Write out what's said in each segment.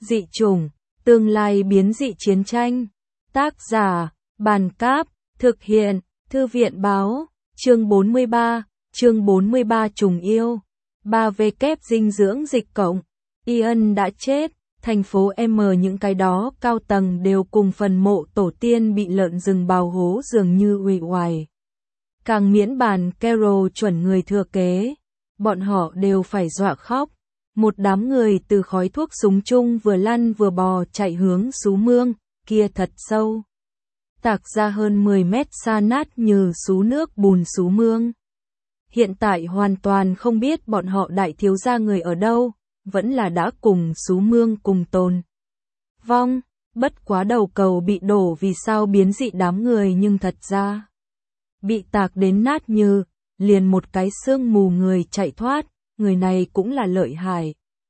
Dị chủng, tương lai biến dị chiến tranh. Tác giả, Bàn Cáp, thực hiện, Thư viện Báo, chương 43 trùng yêu. 3W dinh dưỡng dịch cộng. Ian đã chết, thành phố M những cái đó cao tầng đều cùng phần mộ tổ tiên bị lợn rừng bào hố dường như uể oải. Càng miễn bàn Carol chuẩn người thừa kế, bọn họ đều phải dọa khóc. Một đám người từ khói thuốc súng chung vừa lăn vừa bò chạy hướng sú mương, kia thật sâu. Tạc ra hơn 10 mét xa nát như sú nước bùn sú mương. Hiện tại hoàn toàn không biết bọn họ đại thiếu gia người ở đâu, vẫn là đã cùng sú mương cùng tồn vong, bất quá đầu cầu bị đổ vì sao biến dị đám người nhưng thật ra bị tạc đến nát như, liền một cái sương mù người chạy thoát, người này cũng là lợi hại.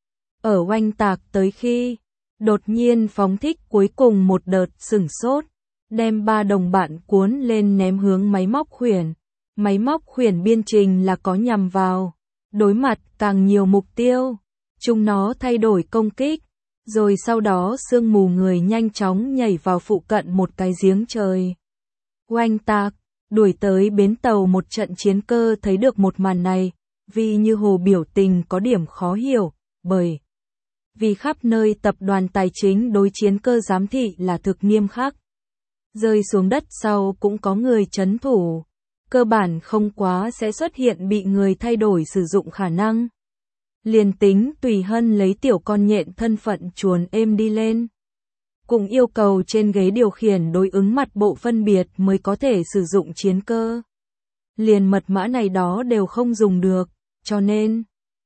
Ở oanh tạc tới khi, đột nhiên phóng thích cuối cùng một đợt sửng sốt, đem 3 đồng bạn cuốn lên ném hướng máy móc khuyển. Máy móc khuyển biên trình là có nhằm vào, đối mặt càng nhiều mục tiêu, chúng nó thay đổi công kích, rồi sau đó sương mù người nhanh chóng nhảy vào phụ cận một cái giếng trời. Oanh tạc, đuổi tới bến tàu một trận chiến cơ thấy được một màn này, vì như hồ biểu tình có điểm khó hiểu, bởi vì khắp nơi tập đoàn tài chính đối chiến cơ giám thị là thực nghiêm khắc. Rơi xuống đất sau cũng có người trấn thủ. Cơ bản không quá sẽ xuất hiện bị người thay đổi sử dụng khả năng. Liền tính Tùy Hân lấy tiểu con nhện thân phận chuồn êm đi lên. Cũng yêu cầu trên ghế điều khiển đối ứng mặt bộ phân biệt mới có thể sử dụng chiến cơ. Liền mật mã này đó đều không dùng được, cho nên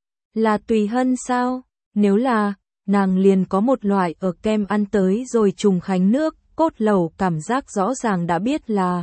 là Tùy Hân sao? Nếu là, nàng liền có một loại ở kem ăn tới rồi trùng khánh nước, cốt lẩu cảm giác rõ ràng đã biết là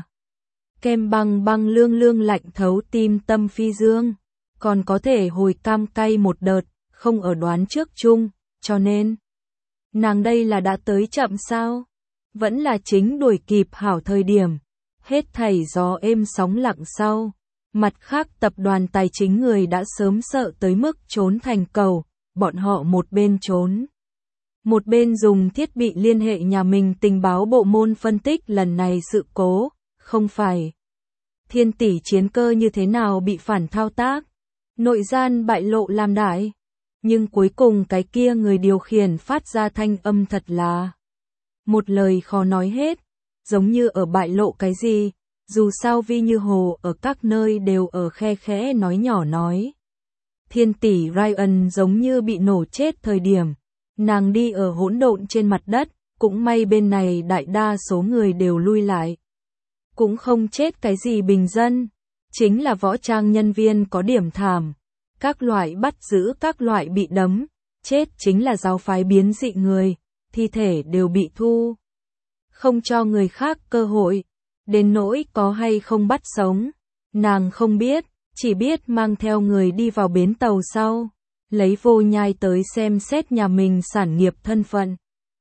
kem băng băng lương lương lạnh thấu tim tâm phi dương, còn có thể hồi cam cay một đợt, không ở đoán trước chung, cho nên nàng đây là đã tới chậm sao? Vẫn là chính đuổi kịp hảo thời điểm, hết thảy gió êm sóng lặng sau. Mặt khác tập đoàn tài chính người đã sớm sợ tới mức trốn thành cầu, bọn họ một bên trốn. Một bên dùng thiết bị liên hệ nhà mình tình báo bộ môn phân tích lần này sự cố, không phải thiên tỷ chiến cơ như thế nào bị phản thao tác, nội gian bại lộ làm đại. Nhưng cuối cùng cái kia người điều khiển phát ra thanh âm thật là một lời khó nói hết, giống như ở bại lộ cái gì, dù sao Vi Như Hồ ở các nơi đều ở khe khẽ nói nhỏ nói. Thiên tỷ Ryan giống như bị nổ chết thời điểm, nàng đi ở hỗn độn trên mặt đất, cũng may bên này đại đa số người đều lui lại. Cũng không chết cái gì bình dân, chính là võ trang nhân viên có điểm thảm, các loại bắt giữ các loại bị đấm, chết chính là giáo phái biến dị người, thi thể đều bị thu. Không cho người khác cơ hội, đến nỗi có hay không bắt sống, nàng không biết, chỉ biết mang theo người đi vào bến tàu sau, lấy vô nhai tới xem xét nhà mình sản nghiệp thân phận.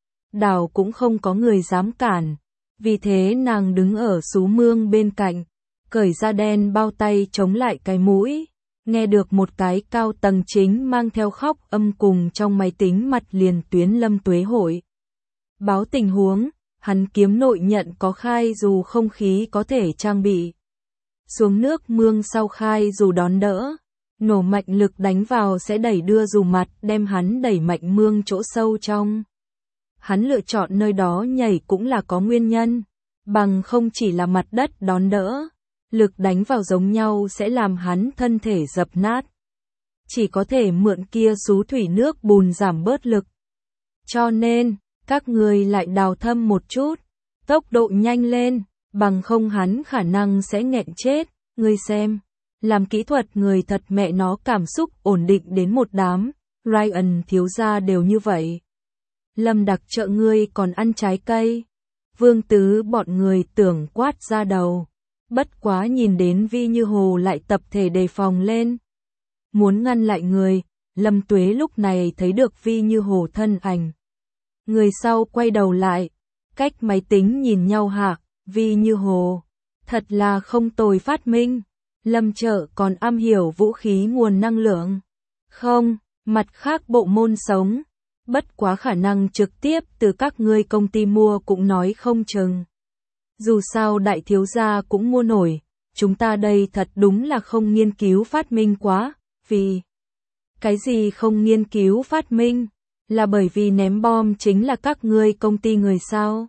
Đảo cũng không có người dám cản. Vì thế nàng đứng ở sú mương bên cạnh, cởi ra đen bao tay chống lại cái mũi, nghe được một cái cao tầng chính mang theo khóc âm cùng trong máy tính mặt liền tuyến Lâm Tuế Hội. Báo tình huống, hắn kiếm nội nhận có khai dù không khí có thể trang bị. Xuống nước mương sau khai dù đón đỡ, nổ mạnh lực đánh vào sẽ đẩy đưa dù mặt đem hắn đẩy mạnh mương chỗ sâu trong. Hắn lựa chọn nơi đó nhảy cũng là có nguyên nhân, bằng không chỉ là mặt đất đón đỡ, lực đánh vào giống nhau sẽ làm hắn thân thể dập nát. Chỉ có thể mượn kia sú thủy nước bùn giảm bớt lực. Cho nên, các người lại đào thâm một chút, tốc độ nhanh lên, bằng không hắn khả năng sẽ nghẹn chết, ngươi xem. Làm kỹ thuật người thật mẹ nó cảm xúc ổn định đến một đám, Ryan thiếu gia đều như vậy. Lâm đặc trợ ngươi còn ăn trái cây. Vương Tứ bọn người tưởng quát ra đầu. Bất quá nhìn đến Vi Như Hồ lại tập thể đề phòng lên. Muốn ngăn lại người, Lâm Tuế lúc này thấy được Vi Như Hồ thân ảnh. Người sau quay đầu lại, cách máy tính nhìn nhau hạ, Vi Như Hồ. Thật là không tồi phát minh. Lâm trợ còn am hiểu vũ khí nguồn năng lượng. Không, mặt khác bộ môn sống. Bất quá khả năng trực tiếp từ các ngươi công ty mua cũng nói không chừng. Dù sao đại thiếu gia cũng mua nổi, chúng ta đây thật đúng là không nghiên cứu phát minh quá, vì cái gì không nghiên cứu phát minh, là bởi vì ném bom chính là các ngươi công ty người sao?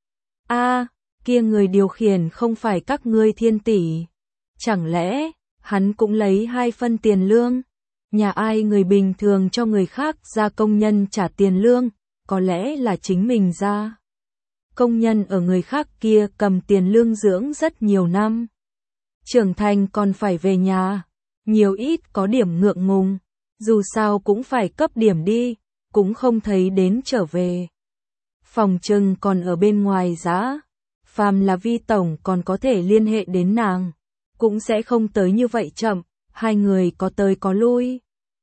Kia người điều khiển không phải các ngươi Thiên tỷ. Chẳng lẽ, hắn cũng lấy 2 phân tiền lương? Nhà ai người bình thường cho người khác ra công nhân trả tiền lương, có lẽ là chính mình ra. Công nhân ở người khác kia cầm tiền lương dưỡng rất nhiều năm. Trưởng thành còn phải về nhà, nhiều ít có điểm ngượng ngùng, dù sao cũng phải cấp điểm đi, cũng không thấy đến trở về. Phòng trừng còn ở bên ngoài giá, phàm là Vi tổng còn có thể liên hệ đến nàng, cũng sẽ không tới như vậy chậm, hai người có tới có lui.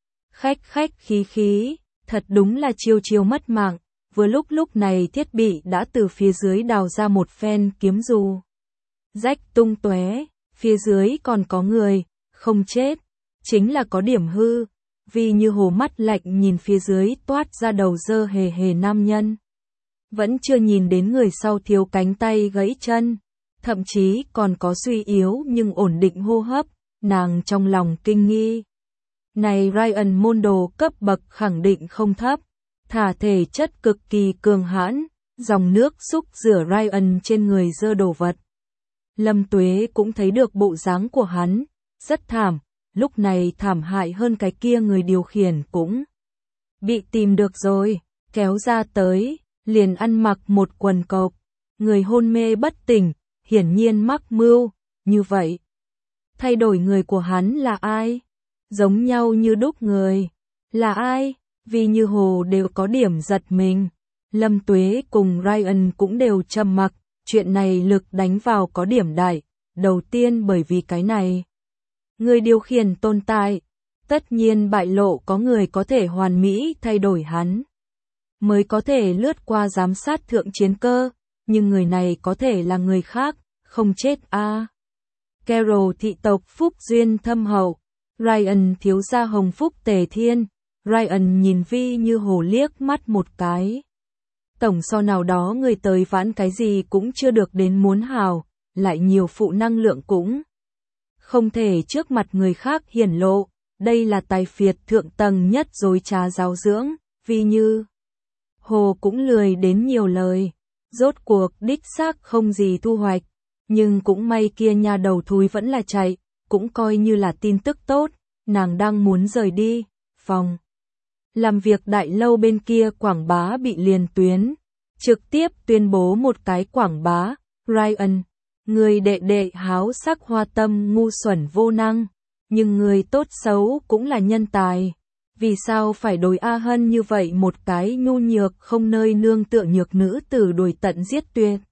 Khách khí, thật đúng là chiêu mất mạng, vừa lúc này thiết bị đã từ phía dưới đào ra một phen kiếm dù. Rách tung tóe, phía dưới còn có người, không chết, chính là có điểm hư, vì như hồ mắt lạnh nhìn phía dưới toát ra đầu dơ hề nam nhân. Vẫn chưa nhìn đến người sau thiếu cánh tay gãy chân, thậm chí còn có suy yếu nhưng ổn định hô hấp, nàng trong lòng kinh nghi. Này Ryan Mondo cấp bậc khẳng định không thấp, thả thể chất cực kỳ cường hãn, dòng nước xúc rửa Ryan trên người dơ đồ vật. Lâm Tuế cũng thấy được bộ dáng của hắn, rất thảm, lúc này thảm hại hơn cái kia người điều khiển cũng bị tìm được rồi, kéo ra tới, liền ăn mặc một quần cộc, người hôn mê bất tỉnh, hiển nhiên mắc mưu, như vậy. Thay đổi người của hắn là ai? Giống nhau như đúc người. Là ai? Vì như hồ đều có điểm giật mình. Lâm Tuế cùng Ryan cũng đều trầm mặc, chuyện này lực đánh vào có điểm đại, đầu tiên bởi vì cái này. Người điều khiển tồn tại, tất nhiên bại lộ có người có thể hoàn mỹ thay đổi hắn. Mới có thể lướt qua giám sát thượng chiến cơ, nhưng người này có thể là người khác, không chết Carol thị tộc phúc duyên thâm hậu, Ryan thiếu gia hồng phúc tề thiên, Ryan nhìn Vi như hồ liếc mắt một cái. Tổng so nào đó người tới vãn cái gì cũng chưa được đến muốn hào, lại nhiều phụ năng lượng cũng không thể trước mặt người khác hiển lộ, đây là tài phiệt thượng tầng nhất dối trá giáo dưỡng, Vi như hồ cũng lười đến nhiều lời, rốt cuộc đích xác không gì thu hoạch, nhưng cũng may kia nhà đầu thúi vẫn là chạy, cũng coi như là tin tức tốt, nàng đang muốn rời đi, phòng làm việc đại lâu bên kia quảng bá bị liền tuyến, trực tiếp tuyên bố một cái quảng bá, Ryan, người đệ háo sắc hoa tâm ngu xuẩn vô năng, nhưng người tốt xấu cũng là nhân tài. Vì sao phải đối A Hân như vậy một cái nhu nhược không nơi nương tựa nhược nữ tử đuổi tận giết tuyệt.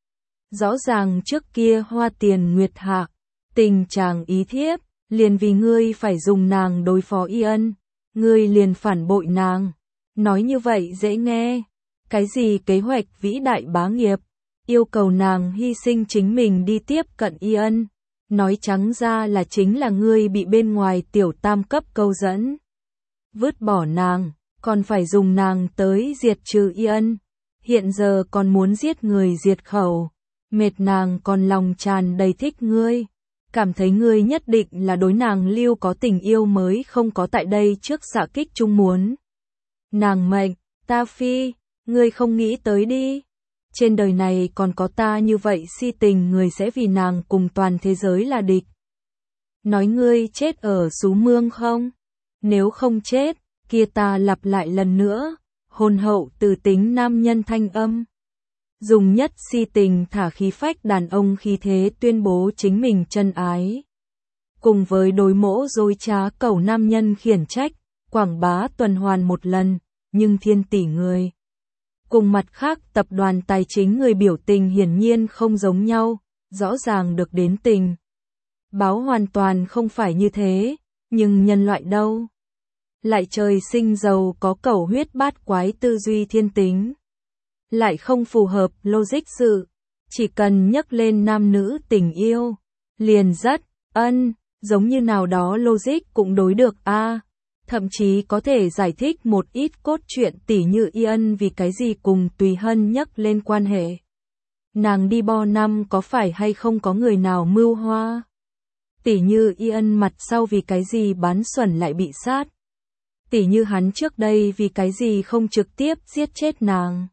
Rõ ràng trước kia hoa tiền nguyệt hạ, tình chàng ý thiếp, liền vì ngươi phải dùng nàng đối phó Ian, ngươi liền phản bội nàng. Nói như vậy dễ nghe, cái gì kế hoạch vĩ đại bá nghiệp, yêu cầu nàng hy sinh chính mình đi tiếp cận Ian. Nói trắng ra là chính là ngươi bị bên ngoài tiểu tam cấp câu dẫn. Vứt bỏ nàng, còn phải dùng nàng tới diệt trừ Ian. Hiện giờ còn muốn giết người diệt khẩu. Mệt nàng còn lòng tràn đầy thích ngươi. Cảm thấy ngươi nhất định là đối nàng lưu có tình yêu mới không có tại đây trước xạ kích chung muốn. Nàng mệnh, ta phi, ngươi không nghĩ tới đi. Trên đời này còn có ta như vậy si tình người sẽ vì nàng cùng toàn thế giới là địch. Nói ngươi chết ở Sú Mương không? Nếu không chết, kia ta lặp lại lần nữa, hồn hậu từ tính nam nhân thanh âm. Dùng nhất si tình thả khí phách đàn ông khí thế tuyên bố chính mình chân ái. Cùng với đối mỗ dối trá cầu nam nhân khiển trách, quảng bá tuần hoàn một lần, nhưng thiên tỷ người. Cùng mặt khác tập đoàn tài chính người biểu tình hiển nhiên không giống nhau, rõ ràng được đến tình. Báo hoàn toàn không phải như thế, nhưng nhân loại đâu? Lại trời sinh giàu có cẩu huyết bát quái tư duy thiên tính. Lại không phù hợp logic sự, chỉ cần nhắc lên nam nữ tình yêu, liền rất, giống như nào đó logic cũng đối được Thậm chí có thể giải thích một ít cốt truyện tỉ như Ian vì cái gì cùng Tùy Hân nhắc lên quan hệ. Nàng đi bo năm có phải hay không có người nào mưu hoa. Tỉ như Ian mặt sau vì cái gì bán xuẩn lại bị sát. Tỉ như hắn trước đây vì cái gì không trực tiếp giết chết nàng.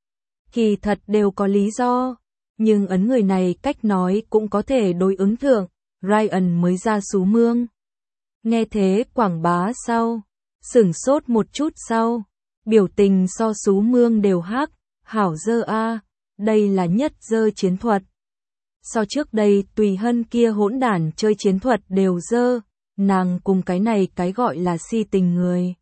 Kỳ thật đều có lý do, nhưng ấn người này cách nói cũng có thể đối ứng thượng, Ryan mới ra Sú Mương. Nghe thế quảng bá sau, sửng sốt một chút sau, biểu tình so Sú Mương đều hắc, hảo dơ a, đây là nhất dơ chiến thuật. So trước đây Tùy Hân kia hỗn đản chơi chiến thuật đều dơ, nàng cùng cái này cái gọi là si tình người.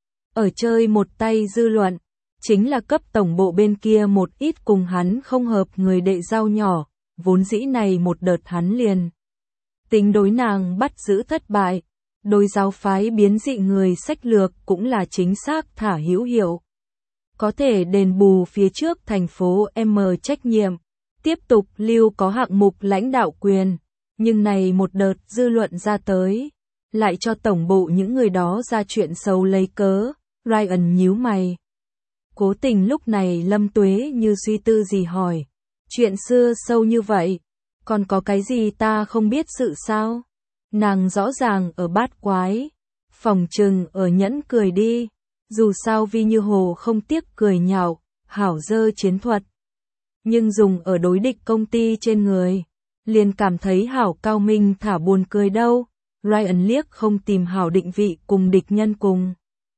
Ở chơi một tay dư luận, chính là cấp tổng bộ bên kia một ít cùng hắn không hợp người đệ giao nhỏ, vốn dĩ này một đợt hắn liền. Tính đối nàng bắt giữ thất bại, đối giáo phái biến dị người sách lược cũng là chính xác thả hữu hiệu. Có thể đền bù phía trước thành phố M trách nhiệm, tiếp tục lưu có hạng mục lãnh đạo quyền, nhưng này một đợt dư luận ra tới, lại cho tổng bộ những người đó ra chuyện xấu lấy cớ, Ryan nhíu mày. Cố tình lúc này Lâm Tuế như suy tư gì hỏi, chuyện xưa sâu như vậy, còn có cái gì ta không biết sự sao? Nàng rõ ràng ở bát quái, phòng trừng ở nhẫn cười đi, dù sao Vi Như Hồ không tiếc cười nhạo, hảo dơ chiến thuật. Nhưng dùng ở đối địch công ty trên người, liền cảm thấy hảo cao minh thả buồn cười đâu, Ryan liếc không tìm hảo định vị cùng địch nhân cùng.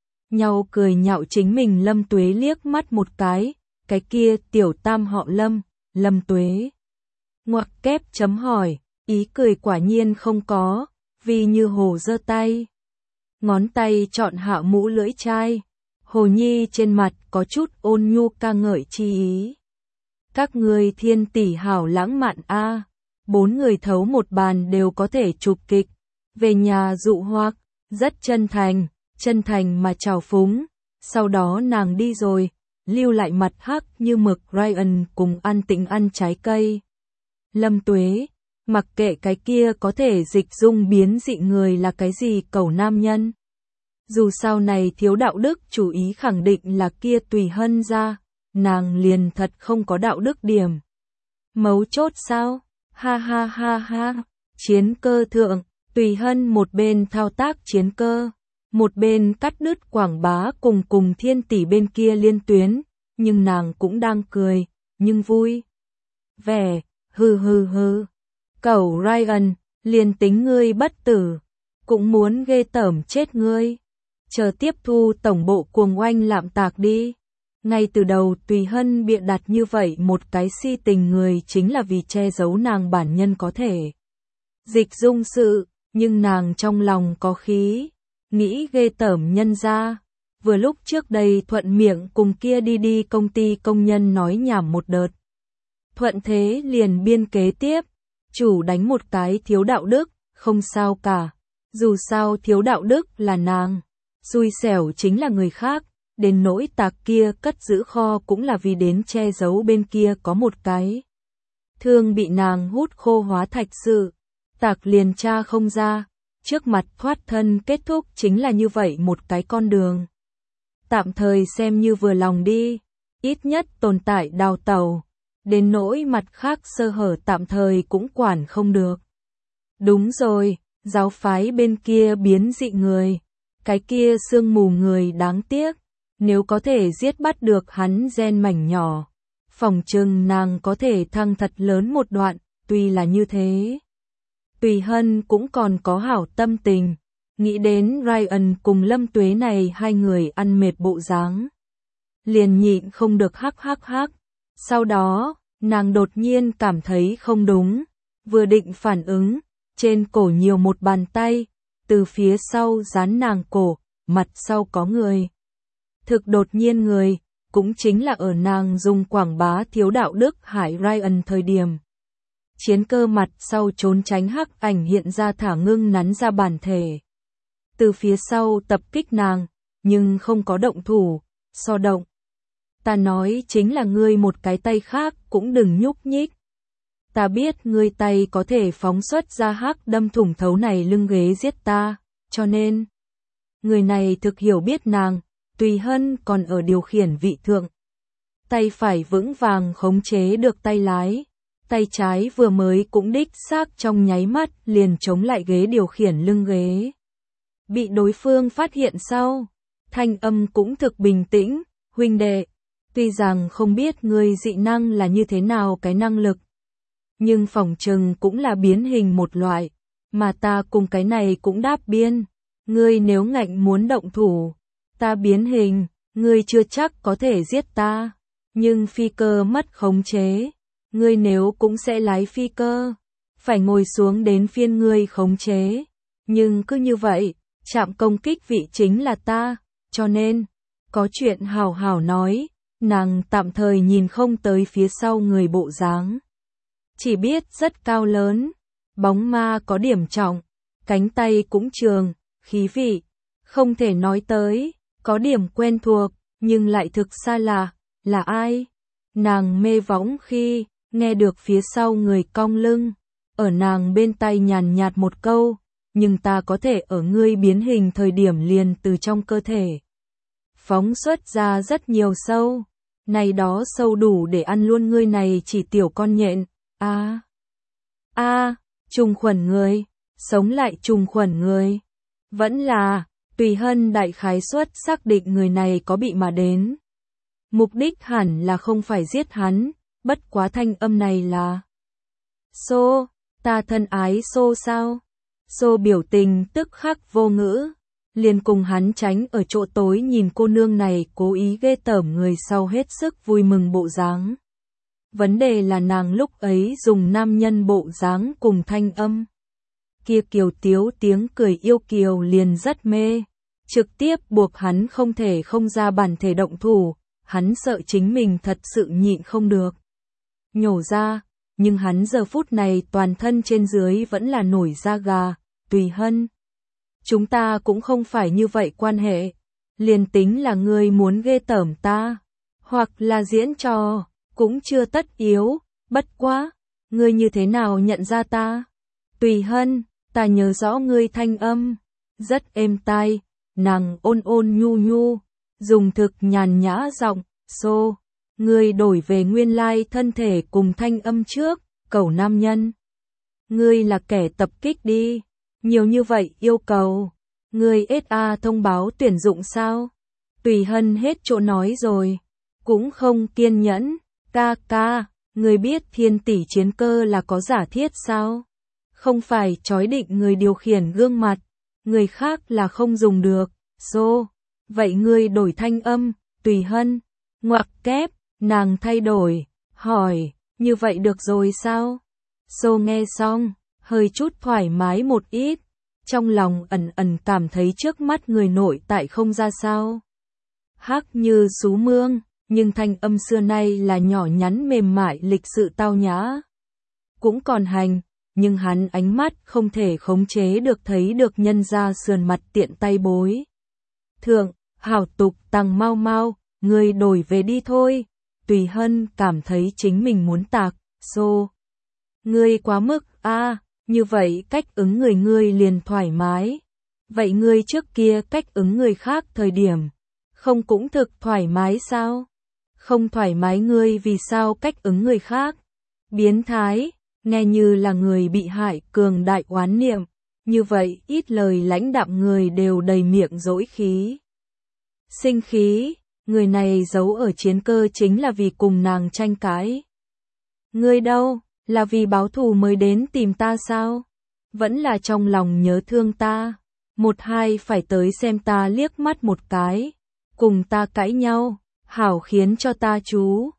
Nhau cười nhạo chính mình Lâm Tuế liếc mắt một cái kia tiểu tam họ Lâm, Lâm Tuế. Ngoặc kép chấm hỏi, ý cười quả nhiên không có, Vi Như Hồ giơ tay. Ngón tay chọn hạ mũ lưỡi chai, Hồ Nhi trên mặt có chút ôn nhu ca ngợi chi ý. Các người thiên tỷ hảo lãng mạn a, 4 người thấu một bàn đều có thể chụp kịch, về nhà dụ hoặc, rất chân thành mà chào phúng, sau đó nàng đi rồi, lưu lại mặt hắc như mực Ryan cùng an tĩnh ăn trái cây. Lâm Tuế, mặc kệ cái kia có thể dịch dung biến dị người là cái gì cẩu nam nhân. Dù sau này thiếu đạo đức chủ ý khẳng định là kia Tùy Hân ra, nàng liền thật không có đạo đức điểm. Mấu chốt sao? Ha ha ha ha, chiến cơ thượng, Tùy Hân một bên thao tác chiến cơ, một bên cắt đứt quảng bá cùng thiên tỷ bên kia liên tuyến, nhưng nàng cũng đang cười, nhưng vui. Vẻ, hừ. Cẩu Ryan, liền tính ngươi bất tử, cũng muốn ghê tởm chết ngươi. Chờ tiếp thu tổng bộ cuồng oanh lạm tạc đi. Ngay từ đầu Tùy Hân bịa đặt như vậy một cái si tình người chính là vì che giấu nàng bản nhân có thể dịch dung sự, nhưng nàng trong lòng có khí, nghĩ ghê tởm nhân ra. Vừa lúc trước đây thuận miệng cùng kia đi công ty công nhân nói nhảm một đợt. Thuận thế liền biên kế tiếp, chủ đánh một cái thiếu đạo đức, không sao cả. Dù sao thiếu đạo đức là nàng, xui xẻo chính là người khác, đến nỗi tạc kia cất giữ kho cũng là vì đến che giấu bên kia có một cái thương bị nàng hút khô hóa thạch sự, tạc liền tra không ra, trước mặt thoát thân kết thúc chính là như vậy một cái con đường. Tạm thời xem như vừa lòng đi, ít nhất tồn tại đào tẩu, đến nỗi mặt khác sơ hở tạm thời cũng quản không được. Đúng rồi, giáo phái bên kia biến dị người, cái kia sương mù người đáng tiếc, nếu có thể giết bắt được hắn gen mảnh nhỏ, phỏng chừng nàng có thể thăng thật lớn một đoạn, tuy là như thế. Tùy Hân cũng còn có hảo tâm tình, nghĩ đến Ryan cùng Lâm Tuế này hai người ăn mệt bộ dáng, liền nhịn không được hắc. Sau đó, nàng đột nhiên cảm thấy không đúng, vừa định phản ứng, trên cổ nhiều một bàn tay, từ phía sau dán nàng cổ, mặt sau có người. Thực đột nhiên người, cũng chính là ở nàng dùng quảng bá thiếu đạo đức hại Ryan thời điểm. Chiến cơ mặt sau trốn tránh hắc ảnh hiện ra thả ngưng nắn ra bản thể. Từ phía sau tập kích nàng, nhưng không có động thủ, so động. Ta nói chính là ngươi một cái tay khác cũng đừng nhúc nhích. Ta biết ngươi tay có thể phóng xuất ra hắc đâm thủng thấu này lưng ghế giết ta, cho nên người này thực hiểu biết nàng, Tùy Hân còn ở điều khiển vị thượng. Tay phải vững vàng khống chế được tay lái, tay trái vừa mới cũng đích xác trong nháy mắt liền chống lại ghế điều khiển lưng ghế. Bị đối phương phát hiện sau, thanh âm cũng thực bình tĩnh, huynh đệ, tuy rằng không biết ngươi dị năng là như thế nào cái năng lực, nhưng phỏng chừng cũng là biến hình một loại, mà ta cùng cái này cũng đáp biên, ngươi nếu ngạnh muốn động thủ, ta biến hình, ngươi chưa chắc có thể giết ta, nhưng phi cơ mất khống chế, ngươi nếu cũng sẽ lái phi cơ, phải ngồi xuống đến phiên ngươi khống chế, nhưng cứ như vậy, chạm công kích vị chính là ta, cho nên, có chuyện hảo hảo nói, nàng tạm thời nhìn không tới phía sau người bộ dáng. Chỉ biết rất cao lớn, bóng ma có điểm trọng, cánh tay cũng trường, khí vị, không thể nói tới, có điểm quen thuộc, nhưng lại thực xa là ai? Nàng mê võng khi nghe được phía sau người cong lưng, ở nàng bên tai nhàn nhạt một câu, nhưng ta có thể ở ngươi biến hình thời điểm liền từ trong cơ thể phóng xuất ra rất nhiều sâu, này đó sâu đủ để ăn luôn ngươi này chỉ tiểu con nhện. Trùng khuẩn người, sống lại trùng khuẩn người. Vẫn là, Tùy Hân đại khái suất xác định người này có bị mà đến. Mục đích hẳn là không phải giết hắn, bất quá thanh âm này là Xô, ta thân ái Xô sao? Xô biểu tình tức khắc vô ngữ, liền cùng hắn tránh ở chỗ tối nhìn cô nương này cố ý ghê tởm người sau hết sức vui mừng bộ dáng. Vấn đề là nàng lúc ấy dùng nam nhân bộ dáng cùng thanh âm. Kia kiều tiếu tiếng cười yêu kiều liền rất mê, trực tiếp buộc hắn không thể không ra bản thể động thủ, hắn sợ chính mình thật sự nhịn không được. Nhổ ra, nhưng hắn giờ phút này toàn thân trên dưới vẫn là nổi da gà, Tùy Hân. Chúng ta cũng không phải như vậy quan hệ, liền tính là ngươi muốn ghê tởm ta, hoặc là diễn trò, cũng chưa tất yếu, bất quá, ngươi như thế nào nhận ra ta? Tùy Hân, ta nhớ rõ ngươi thanh âm, rất êm tai, nàng ôn ôn nhu nhu, dùng thực nhàn nhã giọng, Xô, ngươi đổi về nguyên lai thân thể cùng thanh âm trước, cẩu nam nhân. Ngươi là kẻ tập kích đi, nhiều như vậy yêu cầu, ngươi SA thông báo tuyển dụng sao? Tùy Hân hết chỗ nói rồi, cũng không kiên nhẫn, ca, ngươi biết thiên tỷ chiến cơ là có giả thiết sao? Không phải chói định người điều khiển gương mặt, người khác là không dùng được, Xô, vậy ngươi đổi thanh âm, Tùy Hân, ngoặc kép, nàng thay đổi, hỏi, như vậy được rồi sao? Xô nghe xong, hơi chút thoải mái một ít, trong lòng ẩn ẩn cảm thấy trước mắt người nội tại không ra sao. Hắc như sú mương, nhưng thanh âm xưa nay là nhỏ nhắn mềm mại lịch sự tao nhã. Cũng còn hành, nhưng hắn ánh mắt không thể khống chế được thấy được nhân ra sườn mặt tiện tay bối. Thượng, hảo tục tăng mau mau, ngươi đổi về đi thôi. Tùy Hân cảm thấy chính mình muốn tạc, Xô. Ngươi quá mức, như vậy cách ứng người ngươi liền thoải mái. Vậy ngươi trước kia cách ứng người khác thời điểm, không cũng thực thoải mái sao? Không thoải mái ngươi vì sao cách ứng người khác? Biến thái, nghe như là người bị hại cường đại oán niệm, như vậy ít lời lãnh đạm người đều đầy miệng dỗi khí. Sinh khí, người này giấu ở chiến cơ chính là vì cùng nàng tranh cãi. Ngươi đâu, là vì báo thù mới đến tìm ta sao? Vẫn là trong lòng nhớ thương ta, một hai phải tới xem ta liếc mắt một cái, cùng ta cãi nhau, hảo khiến cho ta chú.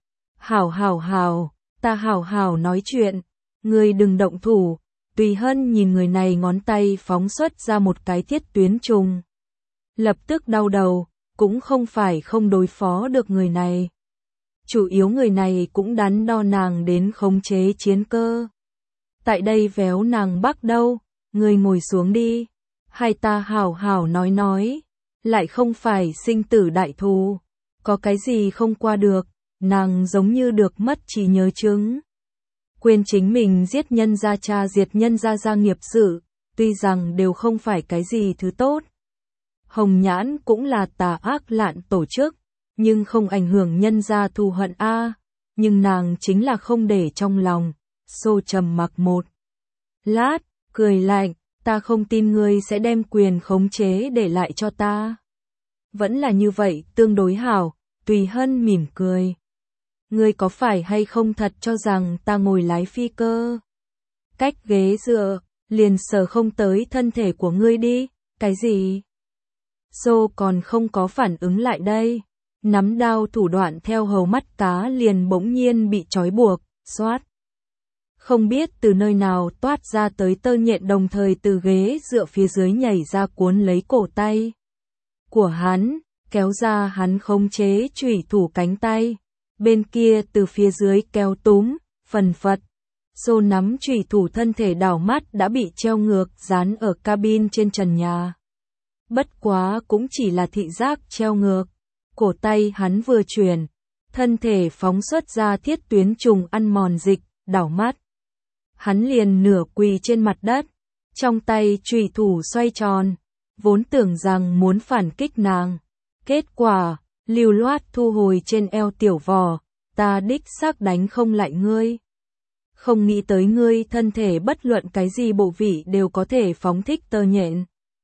Hảo, ta hảo nói chuyện, ngươi đừng động thủ. Tùy Hân nhìn người này ngón tay phóng xuất ra một cái thiết tuyến trùng. Lập tức đau đầu, cũng không phải không đối phó được người này. Chủ yếu người này cũng đắn đo nàng đến khống chế chiến cơ. Tại đây véo nàng bắt đâu, ngươi ngồi xuống đi. Hay ta hảo nói, lại không phải sinh tử đại thù. Có cái gì không qua được, nàng giống như được mất trí nhớ chứng. Quên chính mình giết nhân gia cha diệt nhân gia gia nghiệp sự, tuy rằng đều không phải cái gì thứ tốt. Hồng Nhãn cũng là tà ác lạn tổ chức, nhưng không ảnh hưởng nhân gia thù hận a. Nhưng nàng chính là không để trong lòng. Xô trầm mặc một lát, cười lạnh, ta không tin ngươi sẽ đem quyền khống chế để lại cho ta. Vẫn là như vậy, tương đối hảo. Tùy Hân mỉm cười. Ngươi có phải hay không thật cho rằng ta ngồi lái phi cơ? Cách ghế dựa, liền sờ không tới thân thể của ngươi đi. Cái gì? Xô còn không có phản ứng lại đây. Nắm đao thủ đoạn theo hầu mắt cá liền bỗng nhiên bị trói buộc, xoát. Không biết từ nơi nào toát ra tới tơ nhện đồng thời từ ghế dựa phía dưới nhảy ra cuốn lấy cổ tay của hắn, kéo ra hắn khống chế chủy thủ cánh tay. Bên kia từ phía dưới kéo túm, phần phật. Xô nắm chủy thủ thân thể đảo mắt đã bị treo ngược dán ở cabin trên trần nhà. Bất quá cũng chỉ là thị giác treo ngược. Cổ tay hắn vừa chuyển, thân thể phóng xuất ra thiết tuyến trùng ăn mòn dịch, đảo mắt. Hắn liền nửa quỳ trên mặt đất, trong tay chùy thủ xoay tròn, vốn tưởng rằng muốn phản kích nàng. Kết quả, lưu loát thu hồi trên eo tiểu vò, ta đích xác đánh không lại ngươi. Không nghĩ tới ngươi thân thể bất luận cái gì bộ vị đều có thể phóng thích tơ nhện.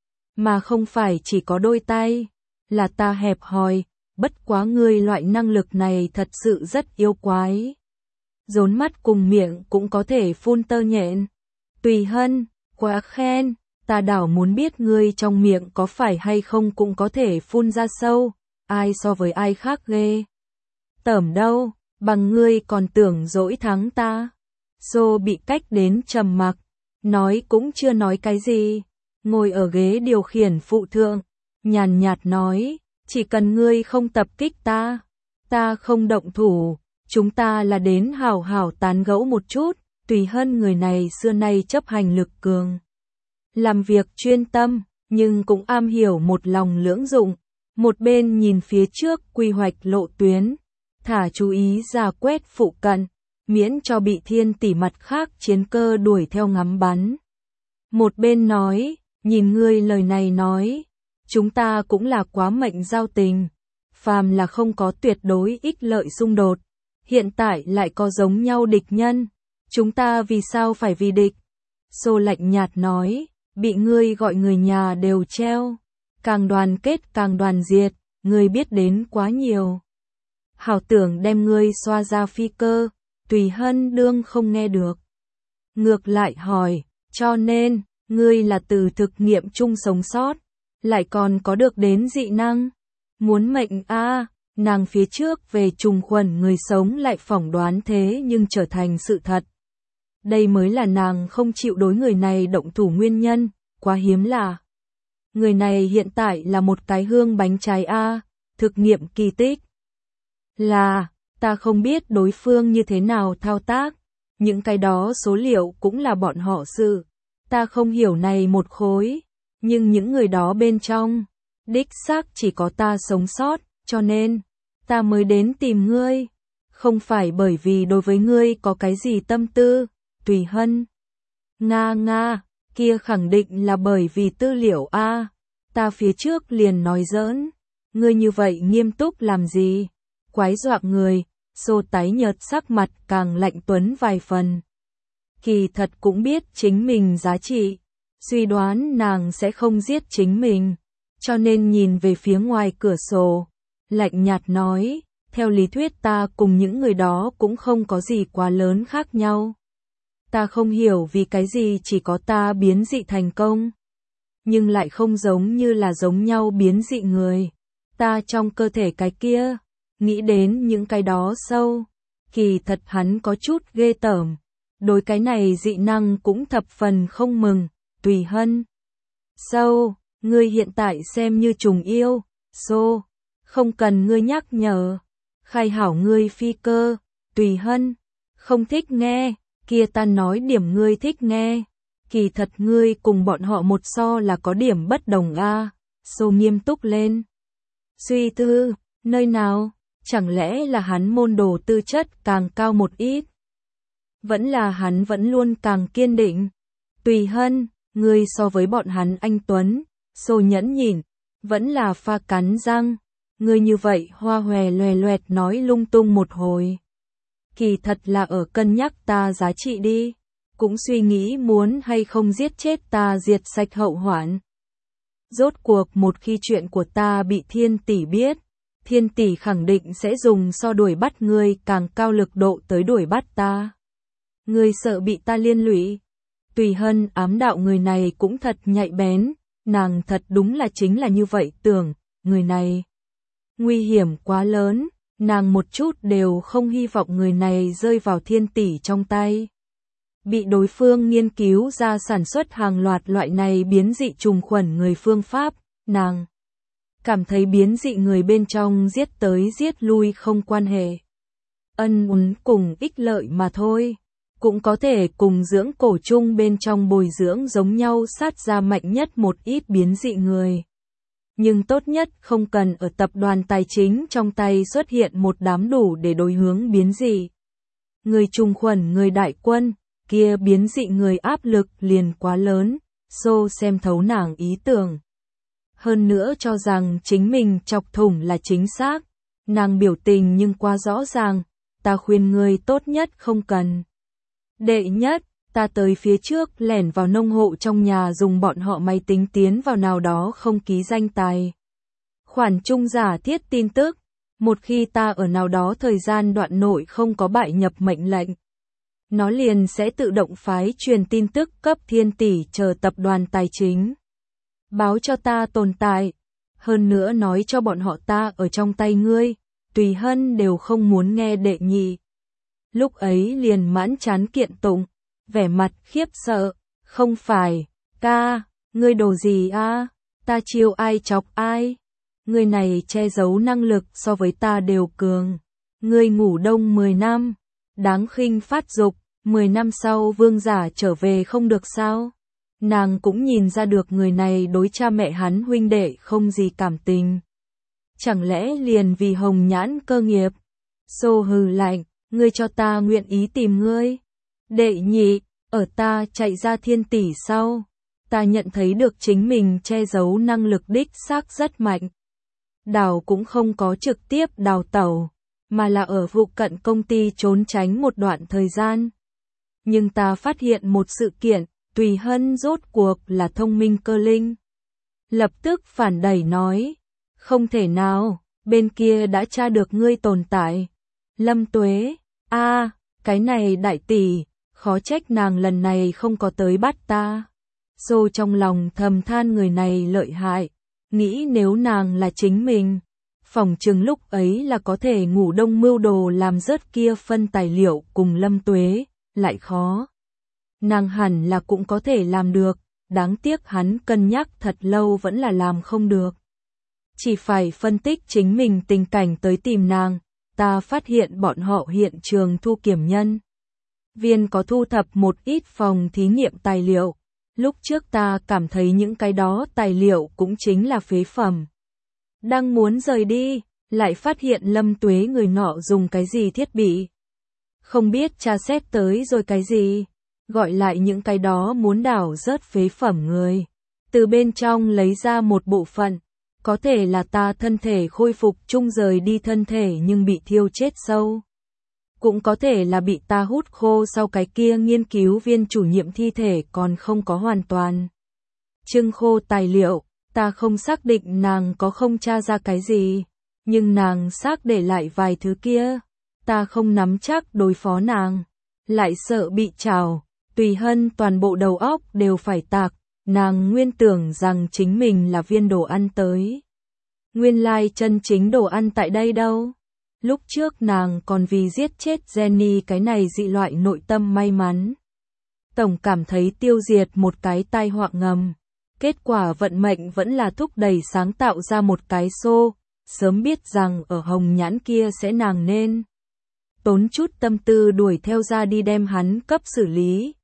Mà không phải chỉ có đôi tay, là ta hẹp hòi, bất quá ngươi loại năng lực này thật sự rất yêu quái. Rốn mắt cùng miệng cũng có thể phun tơ nhện. Tùy Hân, quá khen, ta đảo muốn biết ngươi trong miệng có phải hay không cũng có thể phun ra sâu, ai so với ai khác ghê. Tởm đâu, bằng ngươi còn tưởng dỗi thắng ta. Xô bị cách đến trầm mặc, nói cũng chưa nói cái gì, ngồi ở ghế điều khiển phụ thượng, nhàn nhạt nói, chỉ cần ngươi không tập kích ta, ta không động thủ. Chúng ta là đến hảo hảo tán gẫu một chút. Tùy Hân người này xưa nay chấp hành lực cường, làm việc chuyên tâm, nhưng cũng am hiểu một lòng lưỡng dụng. Một bên nhìn phía trước quy hoạch lộ tuyến, thả chú ý ra quét phụ cận, miễn cho bị thiên tỷ mặt khác chiến cơ đuổi theo ngắm bắn. Một bên nói, nhìn ngươi lời này nói, chúng ta cũng là quá mệnh giao tình, phàm là không có tuyệt đối ích lợi xung đột. Hiện tại lại có giống nhau địch nhân, chúng ta vì sao phải vì địch? Xô lạnh nhạt nói, bị ngươi gọi người nhà đều treo, càng đoàn kết càng đoàn diệt, ngươi biết đến quá nhiều. Hảo tưởng đem ngươi xoa ra phi cơ, Tùy Hân đương không nghe được. Ngược lại hỏi, cho nên, ngươi là từ thực nghiệm chung sống sót, lại còn có được đến dị năng, muốn mệnh a. Nàng phía trước về trùng khuẩn người sống lại phỏng đoán thế nhưng trở thành sự thật. Đây mới là nàng không chịu đối người này động thủ nguyên nhân, quá hiếm lạ. Người này hiện tại là một cái hương bánh trái a, thực nghiệm kỳ tích. Là, ta không biết đối phương như thế nào thao tác, những cái đó số liệu cũng là bọn họ sự. Ta không hiểu này một khối, nhưng những người đó bên trong, đích xác chỉ có ta sống sót. Cho nên, ta mới đến tìm ngươi, không phải bởi vì đối với ngươi có cái gì tâm tư, Tùy Hân. Nga, kia khẳng định là bởi vì tư liệu a. Ta phía trước liền nói giỡn, ngươi như vậy nghiêm túc làm gì, quái dọa người. Xô tái nhợt sắc mặt càng lạnh tuấn vài phần. Kỳ thật cũng biết chính mình giá trị, suy đoán nàng sẽ không giết chính mình, cho nên nhìn về phía ngoài cửa sổ. Lạnh nhạt nói, theo lý thuyết ta cùng những người đó cũng không có gì quá lớn khác nhau. Ta không hiểu vì cái gì chỉ có ta biến dị thành công, nhưng lại không giống như là giống nhau biến dị người. Ta trong cơ thể cái kia, nghĩ đến những cái đó sâu, kỳ thật hắn có chút ghê tởm. Đối cái này dị năng cũng thập phần không mừng, Tùy Hân. Sâu, ngươi hiện tại xem như trùng yêu, Xô. Không cần ngươi nhắc nhở, khai hảo ngươi phi cơ, Tùy Hân, không thích nghe, kia ta nói điểm ngươi thích nghe, kỳ thật ngươi cùng bọn họ một so là có điểm bất đồng a. Xô nghiêm túc lên. Suy tư, nơi nào, chẳng lẽ là hắn môn đồ tư chất càng cao một ít? Vẫn là hắn vẫn luôn càng kiên định. Tùy Hân, ngươi so với bọn hắn anh tuấn, Xô nhẫn nhịn, Vẫn là pha cắn răng. Ngươi như vậy hoa hòe loè loẹt nói lung tung một hồi. Kỳ thật là ở cân nhắc ta giá trị đi. Cũng suy nghĩ muốn hay không giết chết ta diệt sạch hậu hoạn. Rốt cuộc một khi chuyện của ta bị Thiên Tỷ biết, Thiên Tỷ khẳng định sẽ dùng so đuổi bắt ngươi càng cao lực độ tới đuổi bắt ta. Ngươi sợ bị ta liên lụy. Tùy Hân ám đạo người này cũng thật nhạy bén, nàng thật đúng là chính là như vậy tưởng, người này nguy hiểm quá lớn, nàng một chút đều không hy vọng người này rơi vào Thiên Tỷ trong tay. Bị đối phương nghiên cứu ra sản xuất hàng loạt loại này biến dị trùng khuẩn người phương pháp, nàng cảm thấy biến dị người bên trong giết tới giết lui không quan hệ. Ân uốn cùng ích lợi mà thôi. Cũng có thể cùng dưỡng cổ chung bên trong bồi dưỡng giống nhau sát ra mạnh nhất một ít biến dị người. Nhưng tốt nhất không cần ở tập đoàn tài chính trong tay xuất hiện một đám đủ để đối hướng biến dị. Người trùng khuẩn người đại quân, kia biến dị người áp lực liền quá lớn, xô xem thấu nàng ý tưởng. Hơn nữa cho rằng chính mình chọc thủng là chính xác, nàng biểu tình nhưng quá rõ ràng, ta khuyên ngươi tốt nhất không cần. Đệ nhất, ta tới phía trước lẻn vào nông hộ trong nhà dùng bọn họ máy tính tiến vào nào đó không ký danh tài. Khoản trung giả thiết tin tức, một khi ta ở nào đó thời gian đoạn nội không có bại nhập mệnh lệnh, nó liền sẽ tự động phái truyền tin tức cấp Thiên Tỷ chờ tập đoàn tài chính. Báo cho ta tồn tại, hơn nữa nói cho bọn họ ta ở trong tay ngươi, Tùy Hân đều không muốn nghe đệ nhị. Lúc ấy liền mãn chán kiện tụng, vẻ mặt khiếp sợ, không phải, ca, ngươi đồ gì a? Ta chiêu ai chọc ai? Ngươi này che giấu năng lực so với ta đều cường. Ngươi ngủ đông 10 năm, đáng khinh phát dục, 10 năm sau vương giả trở về không được sao? Nàng cũng nhìn ra được người này đối cha mẹ hắn huynh đệ không gì cảm tình. Chẳng lẽ liền vì hồng nhãn cơ nghiệp? Xô hừ lạnh, ngươi cho ta nguyện ý tìm ngươi. Đệ nhị, ở ta chạy ra Thiên Tỷ sau, ta nhận thấy được chính mình che giấu năng lực đích xác rất mạnh. Đào cũng không có trực tiếp đào tẩu, mà là ở vụ cận công ty trốn tránh một đoạn thời gian. Nhưng ta phát hiện một sự kiện, Tùy Hân rốt cuộc là thông minh cơ linh. Lập tức phản đẩy nói, không thể nào, bên kia đã tra được ngươi tồn tại. Lâm Tuế, cái này đại tỷ, khó trách nàng lần này không có tới bắt ta. Xô trong lòng thầm than người này lợi hại, nghĩ nếu nàng là chính mình, phỏng chừng lúc ấy là có thể ngủ đông mưu đồ làm rớt kia phân tài liệu cùng Lâm Tuế, lại khó. Nàng hẳn là cũng có thể làm được, đáng tiếc hắn cân nhắc thật lâu vẫn là làm không được. Chỉ phải phân tích chính mình tình cảnh tới tìm nàng, ta phát hiện bọn họ hiện trường thu kiểm nhân viên có thu thập một ít phòng thí nghiệm tài liệu. Lúc trước ta cảm thấy những cái đó tài liệu cũng chính là phế phẩm. Đang muốn rời đi, lại phát hiện Lâm Tuế người nọ dùng cái gì thiết bị. Không biết tra xét tới rồi cái gì, gọi lại những cái đó muốn đảo rớt phế phẩm người. Từ bên trong lấy ra một bộ phận, có thể là ta thân thể khôi phục chung rời đi thân thể nhưng bị thiêu chết sâu. Cũng có thể là bị ta hút khô sau cái kia nghiên cứu viên chủ nhiệm thi thể còn không có hoàn toàn trưng khô tài liệu, ta không xác định nàng có không tra ra cái gì, nhưng nàng xác để lại vài thứ kia, ta không nắm chắc đối phó nàng, lại sợ bị trào, Tùy Hân toàn bộ đầu óc đều phải tạc, nàng nguyên tưởng rằng chính mình là viên đồ ăn tới. Nguyên lai chân chính đồ ăn tại đây đâu? Lúc trước nàng còn vì giết chết Jenny cái này dị loại nội tâm may mắn. Tổng cảm thấy tiêu diệt một cái tai họa ngầm. Kết quả vận mệnh vẫn là thúc đẩy sáng tạo ra một cái xô. Sớm biết rằng ở hồng nhãn kia sẽ nàng nên tốn chút tâm tư đuổi theo ra đi đem hắn cấp xử lý.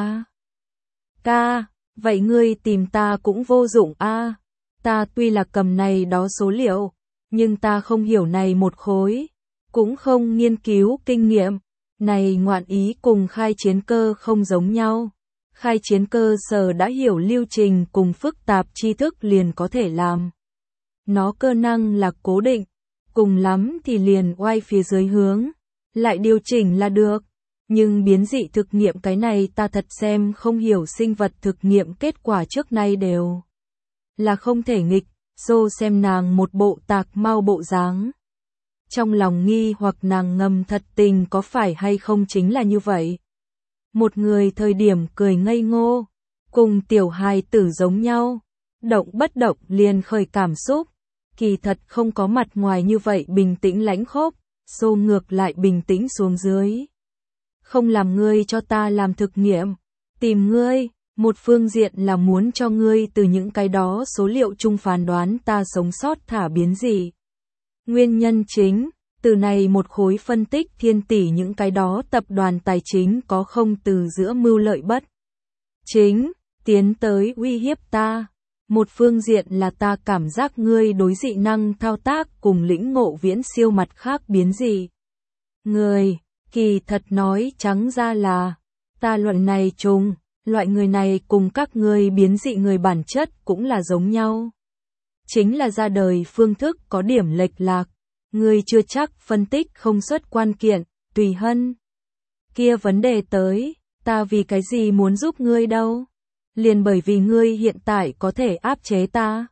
Ca, vậy ngươi tìm ta cũng vô dụng ta tuy là cầm này đó số liệu, nhưng ta không hiểu này một khối, cũng không nghiên cứu kinh nghiệm, này ngoạn ý cùng khai chiến cơ không giống nhau. Khai chiến cơ sở đã hiểu lưu trình cùng phức tạp tri thức liền có thể làm. nó cơ năng là cố định, cùng lắm thì liền oai phía dưới hướng, lại điều chỉnh là được. Nhưng biến dị thực nghiệm cái này ta thật xem không hiểu, sinh vật thực nghiệm kết quả trước nay đều là không thể nghịch. Xô xem nàng một bộ tạc mau bộ dáng. Trong lòng nghi hoặc nàng ngầm thật tình có phải hay không chính là như vậy. Một người thời điểm cười ngây ngô, cùng tiểu hài tử giống nhau, động bất động liền khởi cảm xúc, kỳ thật không có mặt ngoài như vậy bình tĩnh lãnh khốc, xô ngược lại bình tĩnh xuống dưới. Không làm ngươi cho ta làm thực nghiệm, tìm ngươi, một phương diện là muốn cho ngươi từ những cái đó số liệu chung phán đoán ta sống sót thả biến dị. Nguyên nhân chính, từ này một khối phân tích thiên tỷ những cái đó tập đoàn tài chính có không từ giữa mưu lợi bất chính, tiến tới uy hiếp ta. Một phương diện là ta cảm giác ngươi đối dị năng thao tác cùng lĩnh ngộ viễn siêu mặt khác biến dị. Người, kỳ thật nói trắng ra là, ta luận này chung, loại người này cùng các ngươi biến dị người bản chất cũng là giống nhau. Chính là ra đời phương thức có điểm lệch lạc, ngươi chưa chắc phân tích không xuất quan kiện, tùy hân. Kia vấn đề tới, ta vì cái gì muốn giúp ngươi đâu? Liền bởi vì ngươi hiện tại có thể áp chế ta.